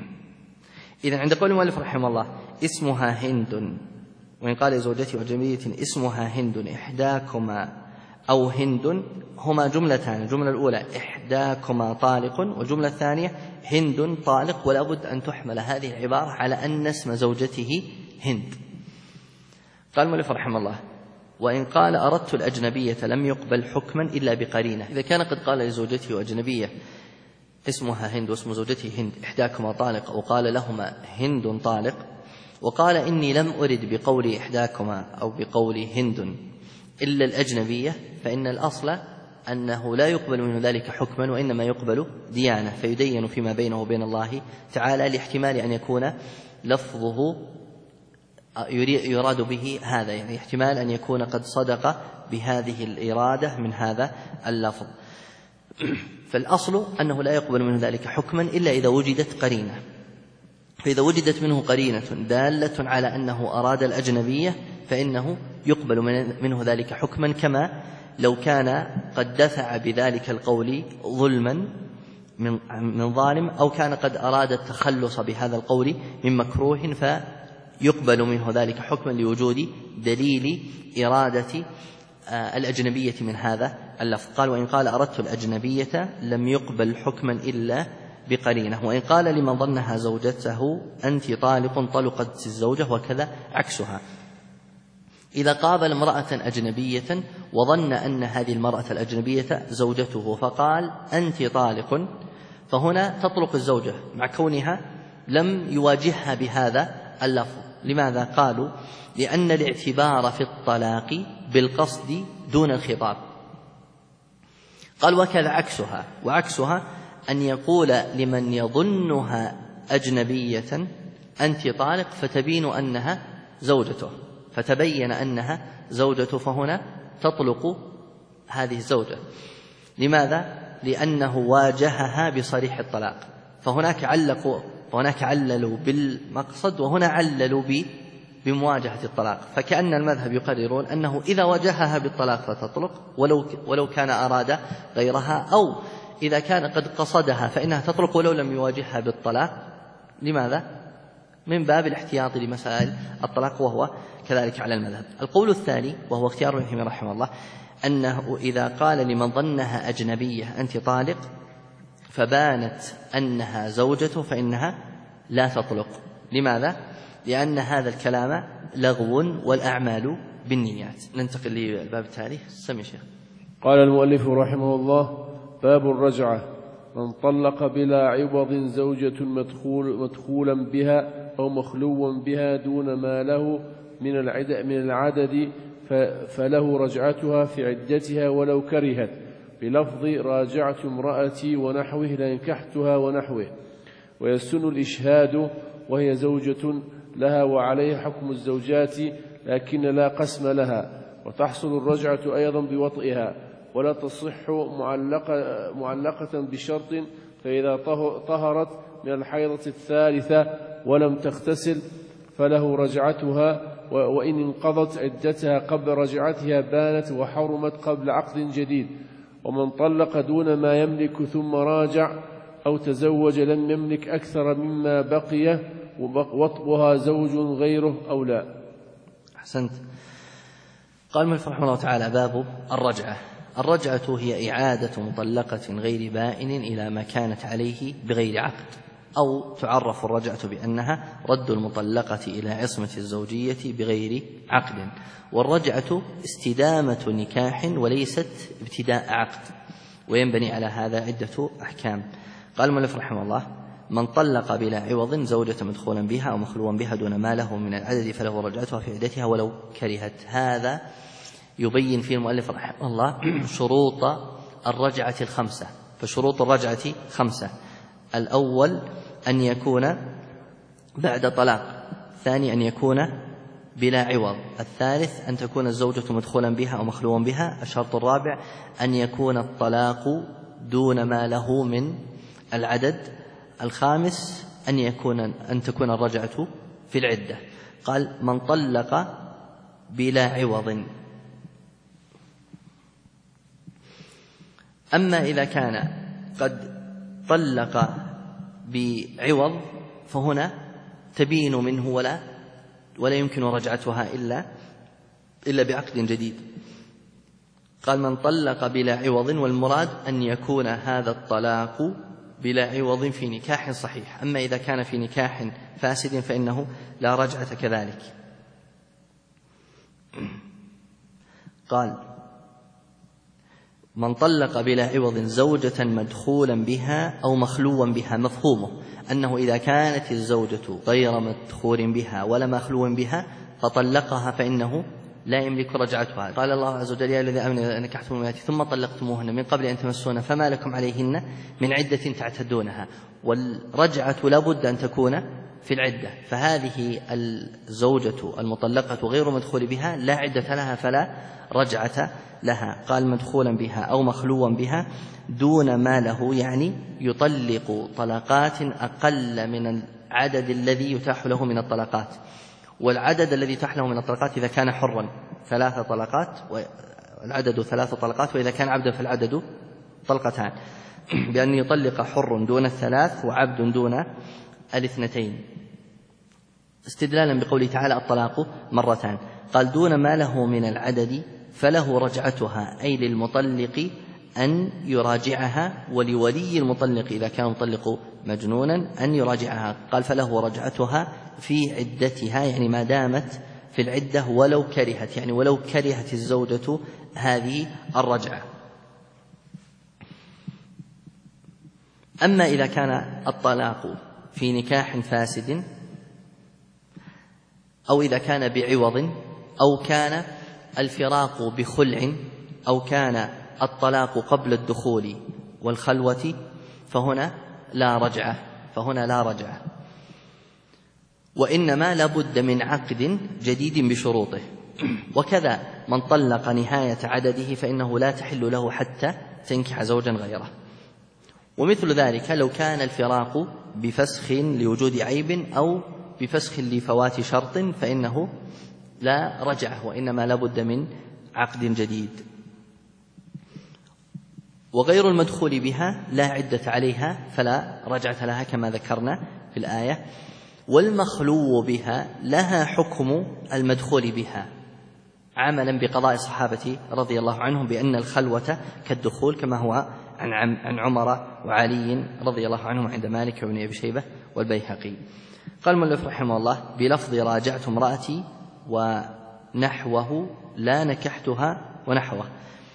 إذن عند قول المؤلف رحمه الله اسمها هند، وإن قال لزوجته وأجنبية اسمها هند إحداكما أو هند، هما جملتان: الجملة الأولى إحداكما طالق، والجملة الثانية هند طالق، ولا بد أن تحمل هذه العبارة على أن اسم زوجته هند. قال المؤلف رحمه الله: وإن قال أردت الأجنبية لم يقبل حكما إلا بقرينة. إذا كان قد قال لزوجته وأجنبية اسمها هند واسم زوجته هند إحداكما طالق، أو قال لهما هند طالق، وقال إني لم أرد بقول إحداكما أو بقول هند إلا الأجنبية، فإن الأصل أنه لا يقبل منه ذلك حكما، وإنما يقبل ديانة، فيدين فيما بينه وبين الله تعالى، لاحتمال أن يكون لفظه يراد به هذا، يعني احتمال أن يكون قد صدق بهذه الإرادة من هذا اللفظ. فالأصل أنه لا يقبل منه ذلك حكما إلا إذا وجدت قرينة، فإذا وجدت منه قرينة دالة على أنه أراد الأجنبية فإنه يقبل منه ذلك حكما، كما لو كان قد دفع بذلك القول ظلما من ظالم، أو كان قد أراد التخلص بهذا القول من مكروه، فيقبل منه ذلك حكما لوجود دليل إرادة الأجنبية من هذا اللفظ. قال: وإن قال أردت الأجنبية لم يقبل حكما إلا بقرينة. وإن قال لمن ظنها زوجته أنت طالق طلقت الزوجة، وكذا عكسها. إذا قابل امرأة أجنبية وظن أن هذه المرأة الأجنبية زوجته فقال أنت طالق، فهنا تطلق الزوجة مع كونها لم يواجهها بهذا اللفظ، لماذا؟ قالوا لأن الاعتبار في الطلاق بالقصد دون الخطاب. قال وكذا عكسها، وعكسها أن يقول لمن يظنها أجنبية أنت طالق فتبين أنها زوجته، فتبين أنها زوجته، فهنا تطلق هذه الزوجة. لماذا؟ لأنه واجهها بصريح الطلاق، فهناك عللوا بالمقصد وهنا عللوا بمواجهة الطلاق، فكأن المذهب يقررون أنه إذا واجهها بالطلاق فتطلق ولو كان أراد غيرها، أو إذا كان قد قصدها فإنها تطلق ولو لم يواجهها بالطلاق. لماذا؟ من باب الاحتياط لمسائل الطلاق، وهو كذلك على المذهب. القول الثاني وهو اختيار ابن تيمية رحمه الله أنه إذا قال لمن ظنها أجنبية أنت طالق فبانت أنها زوجته فإنها لا تطلق. لماذا؟ لأن هذا الكلام لغو والأعمال بالنيات. ننتقل للباب التالي. سمي شيخ. قال المؤلف رحمه الله: باب الرجعة. من طلق بلا عوض زوجة مدخولا بها أو مخلوا بها دون ما له من العدد فله رجعتها في عدتها ولو كرهت، بلفظ راجعت امرأتي ونحوه لانكحتها ونحوه. ويسن الإشهاد وهي زوجة لها وعليها حكم الزوجات لكن لا قسم لها، وتحصل الرجعة أيضا بوطئها، ولا تصح معلقة بشرط، فإذا طهرت من الحيضة الثالثة ولم تغتسل فله رجعتها، وإن انقضت عدتها قبل رجعتها بانت وحرمت قبل عقد جديد. ومن طلق دون ما يملك ثم راجع أو تزوج لم يملك أكثر مما بقي وطئها زوج غيره أو لا. أحسنت. قال المؤلف رحمه الله تعالى: باب الرجعة. الرجعة هي إعادة مطلقة غير بائن إلى ما كانت عليه بغير عقد، أو تعرف الرجعة بأنها رد المطلقة إلى عصمة الزوجية بغير عقد. والرجعة استدامة نكاح وليست ابتداء عقد، وينبني على هذا عدة أحكام. قال المؤلف رحمه الله: من طلق بلا عوض زوجة مدخولا بها أو مخلوا بها دون ما له من العدد فله رجعتها في عدتها ولو كرهت. هذا يبين فيه المؤلف رحمه الله شروط الرجعة الخمسة. فشروط الرجعة 5: الأول أن يكون بعد طلاق، الثاني أن يكون بلا عوض، الثالث أن تكون الزوجة مدخولا بها أو مخلوا بها، الشرط الرابع أن يكون الطلاق دون ما له من العدد، الخامس أن تكون الرجعة في العدة. قال: من طلق بلا عوض. أما إذا كان قد طلق بعوض فهنا تبين منه ولا يمكن رجعتها إلا بعقد جديد. قال: من طلق بلا عوض، والمراد أن يكون هذا الطلاق بلا عوض في نكاح صحيح. أما إذا كان في نكاح فاسد فإنه لا رجعة كذلك. قال: من طلق بلا عوض زوجة مدخولا بها أو مخلوا بها، مفهومه أنه إذا كانت الزوجة غير مدخول بها ولا مخلو بها فطلقها فإنه لا يملك رجعتها. قال الله عز وجل: يا الذين آمنوا نكحتم المؤمنات ثم طلقتموهن من قبل أن تمسوهن فما لكم عليهن من عدة تعتدونها. والرجعة لابد أن تكون في العدة، فهذه الزوجة المطلقة غير مدخول بها لا عدة لها فلا رجعة لها. قال: مدخولا بها أو مخلوا بها دون ما له، يعني يطلق طلقات أقل من العدد الذي يتاح له من الطلقات. والعدد الذي يتاح له من الطلقات إذا كان حرا 3 طلقات، والعدد 3 طلقات، وإذا كان عبدا فالعدد 2 بأن يطلق حر دون 3 وعبد دون 2، استدلالا بقوله تعالى: الطلاق 2. قال: دون ما له من العدد فله رجعتها، أي للمطلق أن يراجعها، ولولي المطلق إذا كان المطلق مجنونا أن يراجعها. قال: فله رجعتها في عدتها، يعني ما دامت في العدة ولو كرهت، يعني ولو كرهت الزوجة هذه الرجعة. أما إذا كان الطلاق في نكاح فاسد أو إذا كان بعوض، أو كان الفراق بخلع، أو كان الطلاق قبل الدخول والخلوة، فهنا لا رجعة، وإنما لابد من عقد جديد بشروطه. وكذا من طلق نهاية عدده فإنه لا تحل له حتى تنكح زوجا غيره. ومثل ذلك لو كان الفراق بفسخ لوجود عيب أو بفسخ لفوات شرط فإنه لا رجعة، وإنما لابد من عقد جديد. وغير المدخول بها لا عدة عليها فلا رجعة لها كما ذكرنا في الآية. والمخلو بها لها حكم المدخول بها، عملا بقضاء الصحابة رضي الله عنهم بأن الخلوة كالدخول، كما هو عن عمر وعلي رضي الله عنهم عند مالك وابن أبي شيبة والبيهقي. قال المؤلف رحمه الله: بلفظ راجعت امرأتي ونحوه لا نكحتها ونحوه،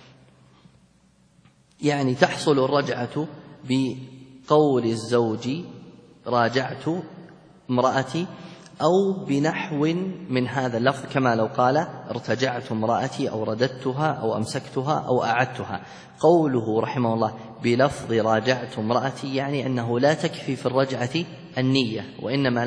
يعني تحصل الرجعة بقول الزوج راجعت امرأتي أو بنحو من هذا اللفظ، كما لو قال ارتجعت امرأتي أو رددتها أو أمسكتها أو أعدتها. قوله رحمه الله بلفظ راجعت امرأتي يعني أنه لا تكفي في الرجعة النية، وإنما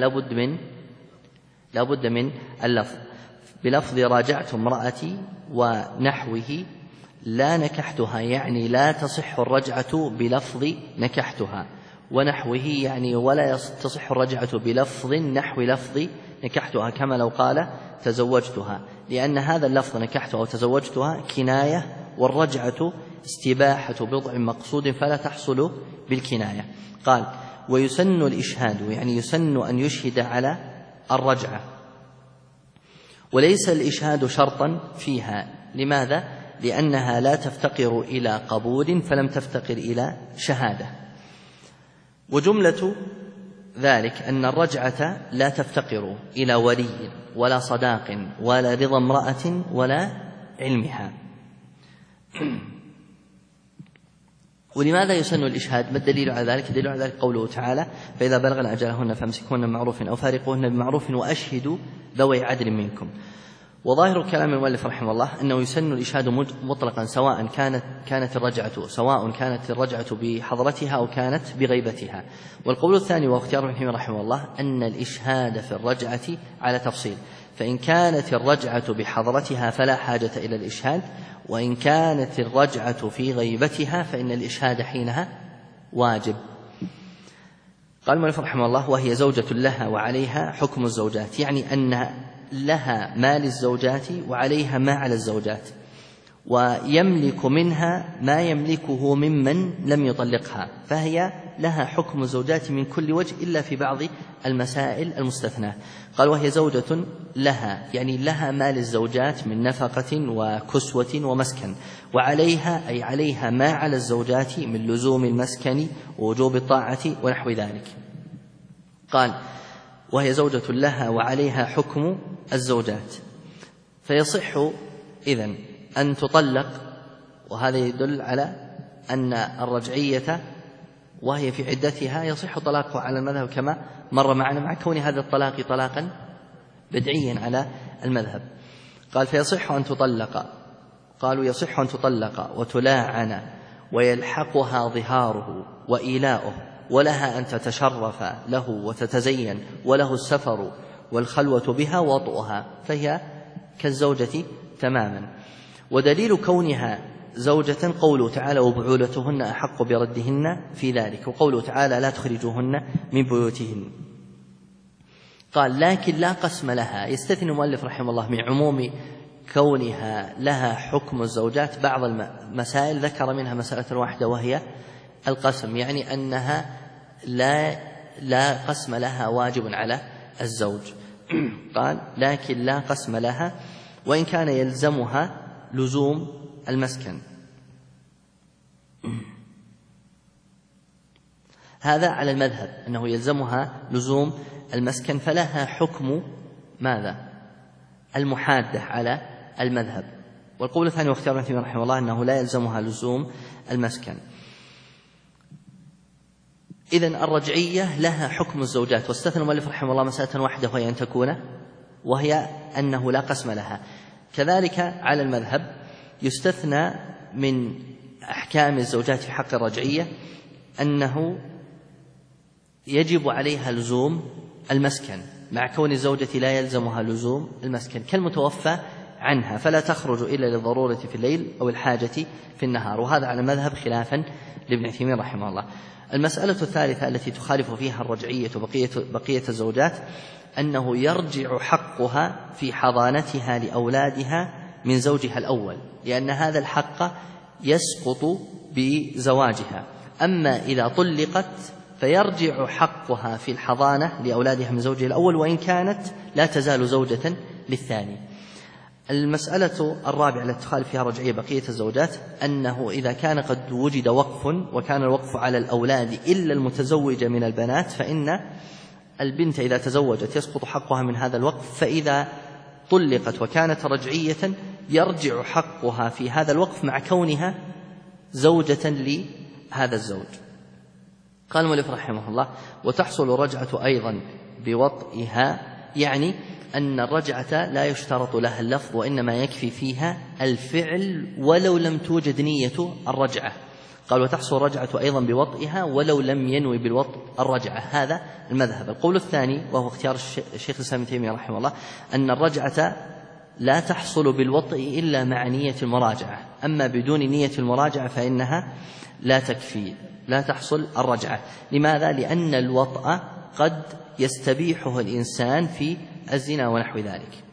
لابد من اللفظ. بلفظ راجعت امرأتي ونحوه لا نكحتها، يعني لا تصح الرجعة بلفظ نكحتها، ونحوه يعني ولا تصح الرجعة بلفظ نحو لفظ نكحتها، كما لو قال تزوجتها، لأن هذا اللفظ نكحتها أو تزوجتها كناية، والرجعة استباحة بضع مقصود فلا تحصل بالكناية. قال: ويسن الإشهاد، يعني يسن أن يشهد على الرجعة، وليس الإشهاد شرطا فيها. لماذا؟ لأنها لا تفتقر إلى قبول فلم تفتقر إلى شهادة. وجملة ذلك أن الرجعة لا تفتقر إلى ولي ولا صداق ولا رضا امرأة ولا علمها. ولماذا يسن الإشهاد؟ ما الدليل على ذلك؟ الدليل على ذلك قوله تعالى: فإذا بلغن أجلهن فامسكوهن بمعروف أو فارقوهن بمعروف وأشهدوا ذوي عدل منكم. وظاهر كلام المؤلف رحمه الله أنه يسن الإشهاد مطلقا، سواء كانت الرجعة بحضرتها أو كانت بغيبتها. والقول الثاني واختيار ابن تيمية رحمه الله أن الإشهاد في الرجعة على تفصيل، فإن كانت الرجعة بحضرتها فلا حاجة إلى الإشهاد، وإن كانت الرجعة في غيبتها فإن الإشهاد حينها واجب. قال المؤلف رحمه الله: وهي زوجة لها وعليها حكم الزوجات، يعني أن لها ما للزوجات وعليها ما على الزوجات، ويملك منها ما يملكه ممن لم يطلقها، فهي لها حكم الزوجات من كل وجه إلا في بعض المسائل المستثناة. قال: وهي زوجة لها، يعني لها ما للزوجات من نفقة وكسوة ومسكن، وعليها أي عليها ما على الزوجات من لزوم المسكن ووجوب الطاعة ونحو ذلك. قال: وهي زوجة لها وعليها حكم الزوجات، فيصح إذن أن تطلق، وهذا يدل على أن الرجعية وهي في عدتها يصح طلاقها على المذهب كما مر معنا، مع كون هذا الطلاق طلاقا بدعيا على المذهب. قال: فيصح أن تطلق، قالوا يصح أن تطلق وتلاعن ويلحقها ظهاره وإيلاؤه، ولها أن تتشرف له وتتزين، وله السفر والخلوة بها وطؤها، فهي كالزوجة تماما. ودليل كونها زوجة قوله تعالى: وبعولتهن أحق بردهن في ذلك، وقوله تعالى: لا تخرجوهن من بيوتهن. قال: لكن لا قسم لها. يستثني المؤلف رحمه الله من عموم كونها لها حكم الزوجات بعض المسائل، ذكر منها مسألة واحدة وهي القسم، يعني أنها لا قسم لها واجب على الزوج. قال: لكن لا قسم لها وإن كان يلزمها لزوم المسكن. هذا على المذهب أنه يلزمها لزوم المسكن، فلها حكم ماذا؟ المحادة على المذهب. والقول الثاني واختيار ابن تيمية رحمه الله أنه لا يلزمها لزوم المسكن. إذن الرجعية لها حكم الزوجات، واستثنى المؤلف رحمه الله مسألة واحدة وهي أن تكون وهي أنه لا قسم لها. كذلك على المذهب يستثنى من أحكام الزوجات في حق الرجعية أنه يجب عليها لزوم المسكن، مع كون الزوجة لا يلزمها لزوم المسكن، كالمتوفى عنها فلا تخرج إلا للضرورة في الليل أو الحاجة في النهار، وهذا على مذهب خلافا لابن عثيمين رحمه الله. المسألة الثالثة التي تخالف فيها الرجعية بقية الزوجات أنه يرجع حقها في حضانتها لأولادها من زوجها الأول، لأن هذا الحق يسقط بزواجها. أما إذا طلقت فيرجع حقها في الحضانة لأولادها من زوجها الأول، وإن كانت لا تزال زوجة للثاني. المسألة الرابعة التي تخالف فيها رجعية بقية الزوجات أنه إذا كان قد وجد وقف وكان الوقف على الأولاد إلا المتزوجة من البنات، فإن البنت إذا تزوجت يسقط حقها من هذا الوقف، فإذا طلقت وكانت رجعية يرجع حقها في هذا الوقف مع كونها زوجة لهذا الزوج. قال المؤلف رحمه الله: وتحصل الرجعة أيضا بوطئها، يعني أن الرجعة لا يشترط لها اللفظ، وإنما يكفي فيها الفعل ولو لم توجد نية الرجعة. قال: وتحصل الرجعة أيضا بوطئها ولو لم ينوي بالوطء الرجعة. هذا المذهب. القول الثاني وهو اختيار الشيخ الإسلام ابن تيمية رحمه الله أن الرجعة لا تحصل بالوطء إلا مع نية المراجعة، أما بدون نية المراجعة فإنها لا تكفي، لا تحصل الرجعة. لماذا؟ لأن الوطء قد يستبيحه الإنسان في الزنا ونحو ذلك.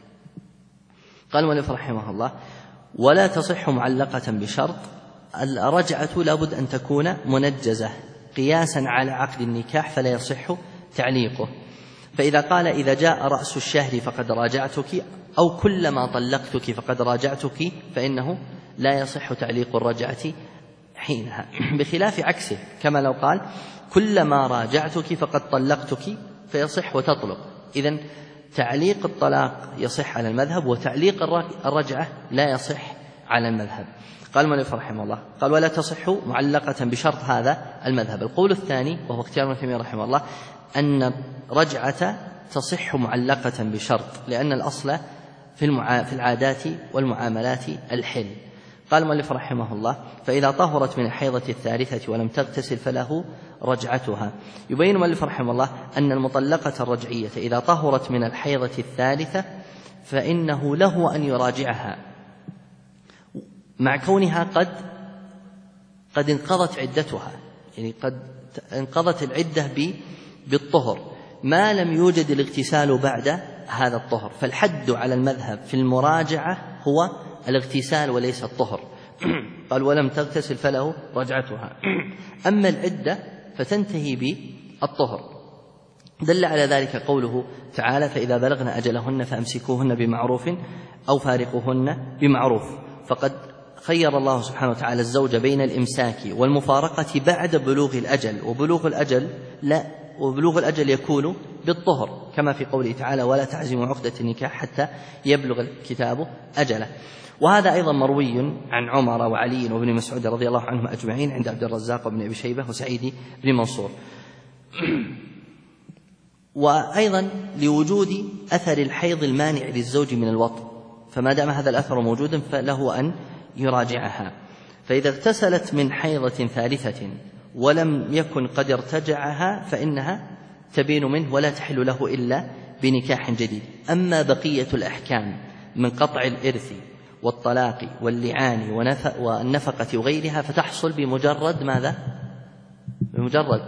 قال المؤلف رحمه الله: ولا تصح معلقة بشرط. الرجعة لابد أن تكون منجزة قياسا على عقد النكاح فلا يصح تعليقه. فإذا قال: إذا جاء رأس الشهر فقد راجعتك، أو كلما طلقتك فقد راجعتك، فإنه لا يصح تعليق الرجعة حينها، بخلاف عكسه، كما لو قال: كلما راجعتك فقد طلقتك، فيصح وتطلق. إذن تعليق الطلاق يصح على المذهب، وتعليق الرجعة لا يصح على المذهب. قال المؤلف رحمه الله: قال: ولا تصح معلقة بشرط. هذا المذهب. القول الثاني وهو اختيار ابن تيمية رحمه الله أن رجعة تصح معلقة بشرط، لأن الأصل في العادات والمعاملات الحل. قال المؤلف رحمه الله: فإذا طهرت من الحيضة الثالثة ولم تغتسل فله رجعتها. يبين المؤلف رحمه الله أن المطلقة الرجعية إذا طهرت من الحيضة الثالثة فإنه له أن يراجعها، مع كونها قد انقضت عدتها، يعني قد انقضت العدة بالطهر، ما لم يوجد الاغتسال بعد هذا الطهر. فالحد على المذهب في المراجعة هو الاغتسال وليس الطهر. قال: ولم تغتسل فله رجعتها. أما العدة فتنتهي بالطهر. دل على ذلك قوله تعالى: فإذا بلغن أجلهن فأمسكوهن بمعروف أو فارقوهن بمعروف. فقد خير الله سبحانه وتعالى الزوج بين الإمساك والمفارقة بعد بلوغ الأجل، وبلوغ الأجل يكون بالطهر، كما في قوله تعالى: ولا تعزموا عقدة النكاح حتى يبلغ الكتاب أجله. وهذا أيضا مروي عن عمر وعلي وابن مسعود رضي الله عنهم أجمعين عند عبد الرزاق وابن أبي شيبة وسعيد بن منصور. وأيضا لوجود أثر الحيض المانع للزوج من الوطء، فما دام هذا الأثر موجودا فله أن يراجعها. فإذا اغتسلت من حيضة ثالثة ولم يكن قد ارتجعها فإنها تبين منه ولا تحل له إلا بنكاح جديد. أما بقية الأحكام من قطع الإرث والطلاق واللعان والنفقة وغيرها فتحصل بمجرد ماذا؟ بمجرد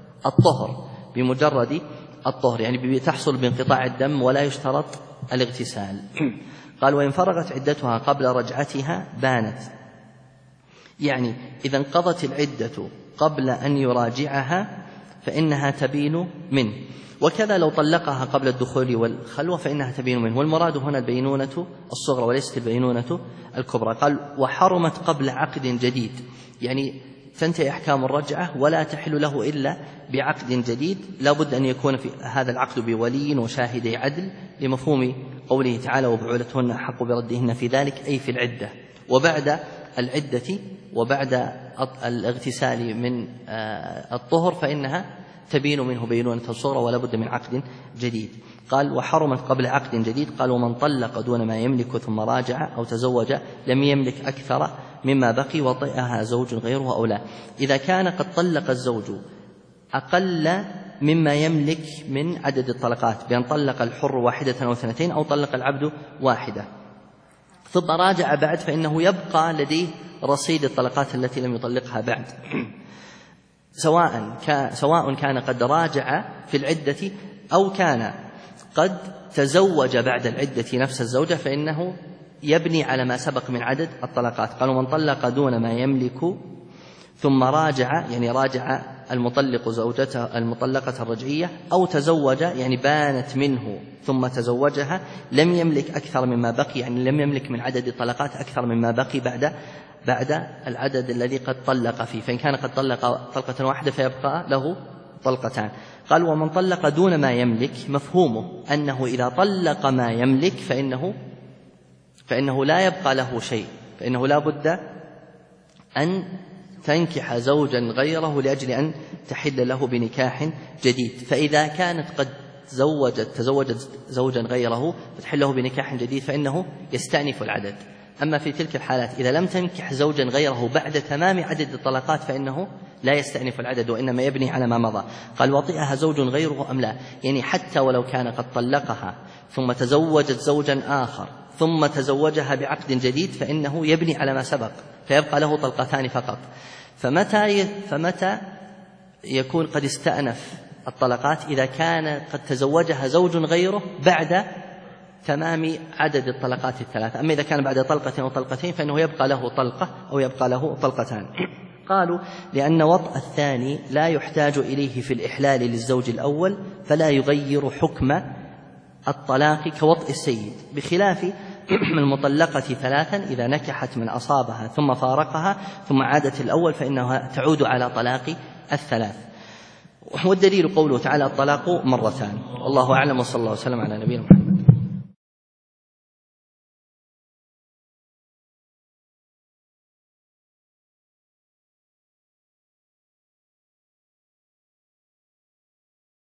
الطهر، يعني تحصل بانقطاع الدم ولا يشترط الاغتسال. قال: وإن فرغت عدتها قبل رجعتها بانت، يعني إذا انقضت العدة قبل أن يراجعها فإنها تبين منه، وكذا لو طلقها قبل الدخول والخلوة فإنها تبين منه. والمراد هنا البينونة الصغرى وليست البينونة الكبرى. قال: وحرمت قبل عقد جديد، يعني تنتهي أحكام الرجعة ولا تحل له إلا بعقد جديد، لا بد أن يكون في هذا العقد بولي وشاهدي عدل، لمفهوم قوله تعالى: وبعولتهن أحق بردهن في ذلك، أي في العدة. وبعد العدة وبعد الاغتسال من الطهر فإنها تبين منه بينونة صغرى ولا بد من عقد جديد. قال وحرمت قبل عقد جديد. قال ومن طلق دون ما يملك ثم راجع أو تزوج لم يملك أكثر مما بقي وطئها زوج غيره أو لا. إذا كان قد طلق الزوج أقل مما يملك من عدد الطلقات، بأن طلق الحر واحدة أو اثنتين أو طلق العبد واحدة ثم راجع بعد، فإنه يبقى لديه رصيد الطلقات التي لم يطلقها بعد، سواء كان قد راجع في العدة أو كان قد تزوج بعد العدة نفس الزوجة، فإنه يبني على ما سبق من عدد الطلقات. قالوا من طلق دون ما يملك ثم راجع، يعني راجع المطلق زوجته المطلقة الرجعية، أو تزوج يعني بانت منه ثم تزوجها، لم يملك أكثر مما بقي، يعني لم يملك من عدد الطلقات أكثر مما بقي بعد العدد الذي قد طلق فيه. فإن كان قد طلق طلقة واحدة فيبقى له طلقتان. قال ومن طلق دون ما يملك، مفهومه أنه إذا طلق ما يملك فإنه لا يبقى له شيء، فإنه لا بد أن تنكح زوجا غيره لأجل أن تحل له بنكاح جديد. فإذا كانت قد تزوجت زوجا غيره فتحل له بنكاح جديد فإنه يستأنف العدد. أما في تلك الحالات إذا لم تنكح زوجا غيره بعد تمام عدد الطلقات فإنه لا يستأنف العدد وإنما يبني على ما مضى. قال وطئها زوج غيره أم لا، يعني حتى ولو كان قد طلقها ثم تزوجت زوجا آخر ثم تزوجها بعقد جديد فإنه يبني على ما سبق فيبقى له طلقتان فقط. فمتى يكون قد استأنف الطلقات؟ إذا كان قد تزوجها زوج غيره بعد تمام عدد الطلقات الثلاثة. أما إذا كان بعد طلقة أو طلقتين فإنه يبقى له طلقة أو يبقى له طلقتان. قالوا لأن وطأ الثاني لا يحتاج إليه في الإحلال للزوج الأول فلا يغير حكم الطلاق كوطئ السيد، بخلاف المطلقة ثلاثا إذا نكحت من أصابها ثم فارقها ثم عادت الأول فإنها تعود على طلاق الثلاث. والدليل قوله تعالى الطلاق مرتان. والله أعلم، وصلى الله وسلم على نبينا محمد.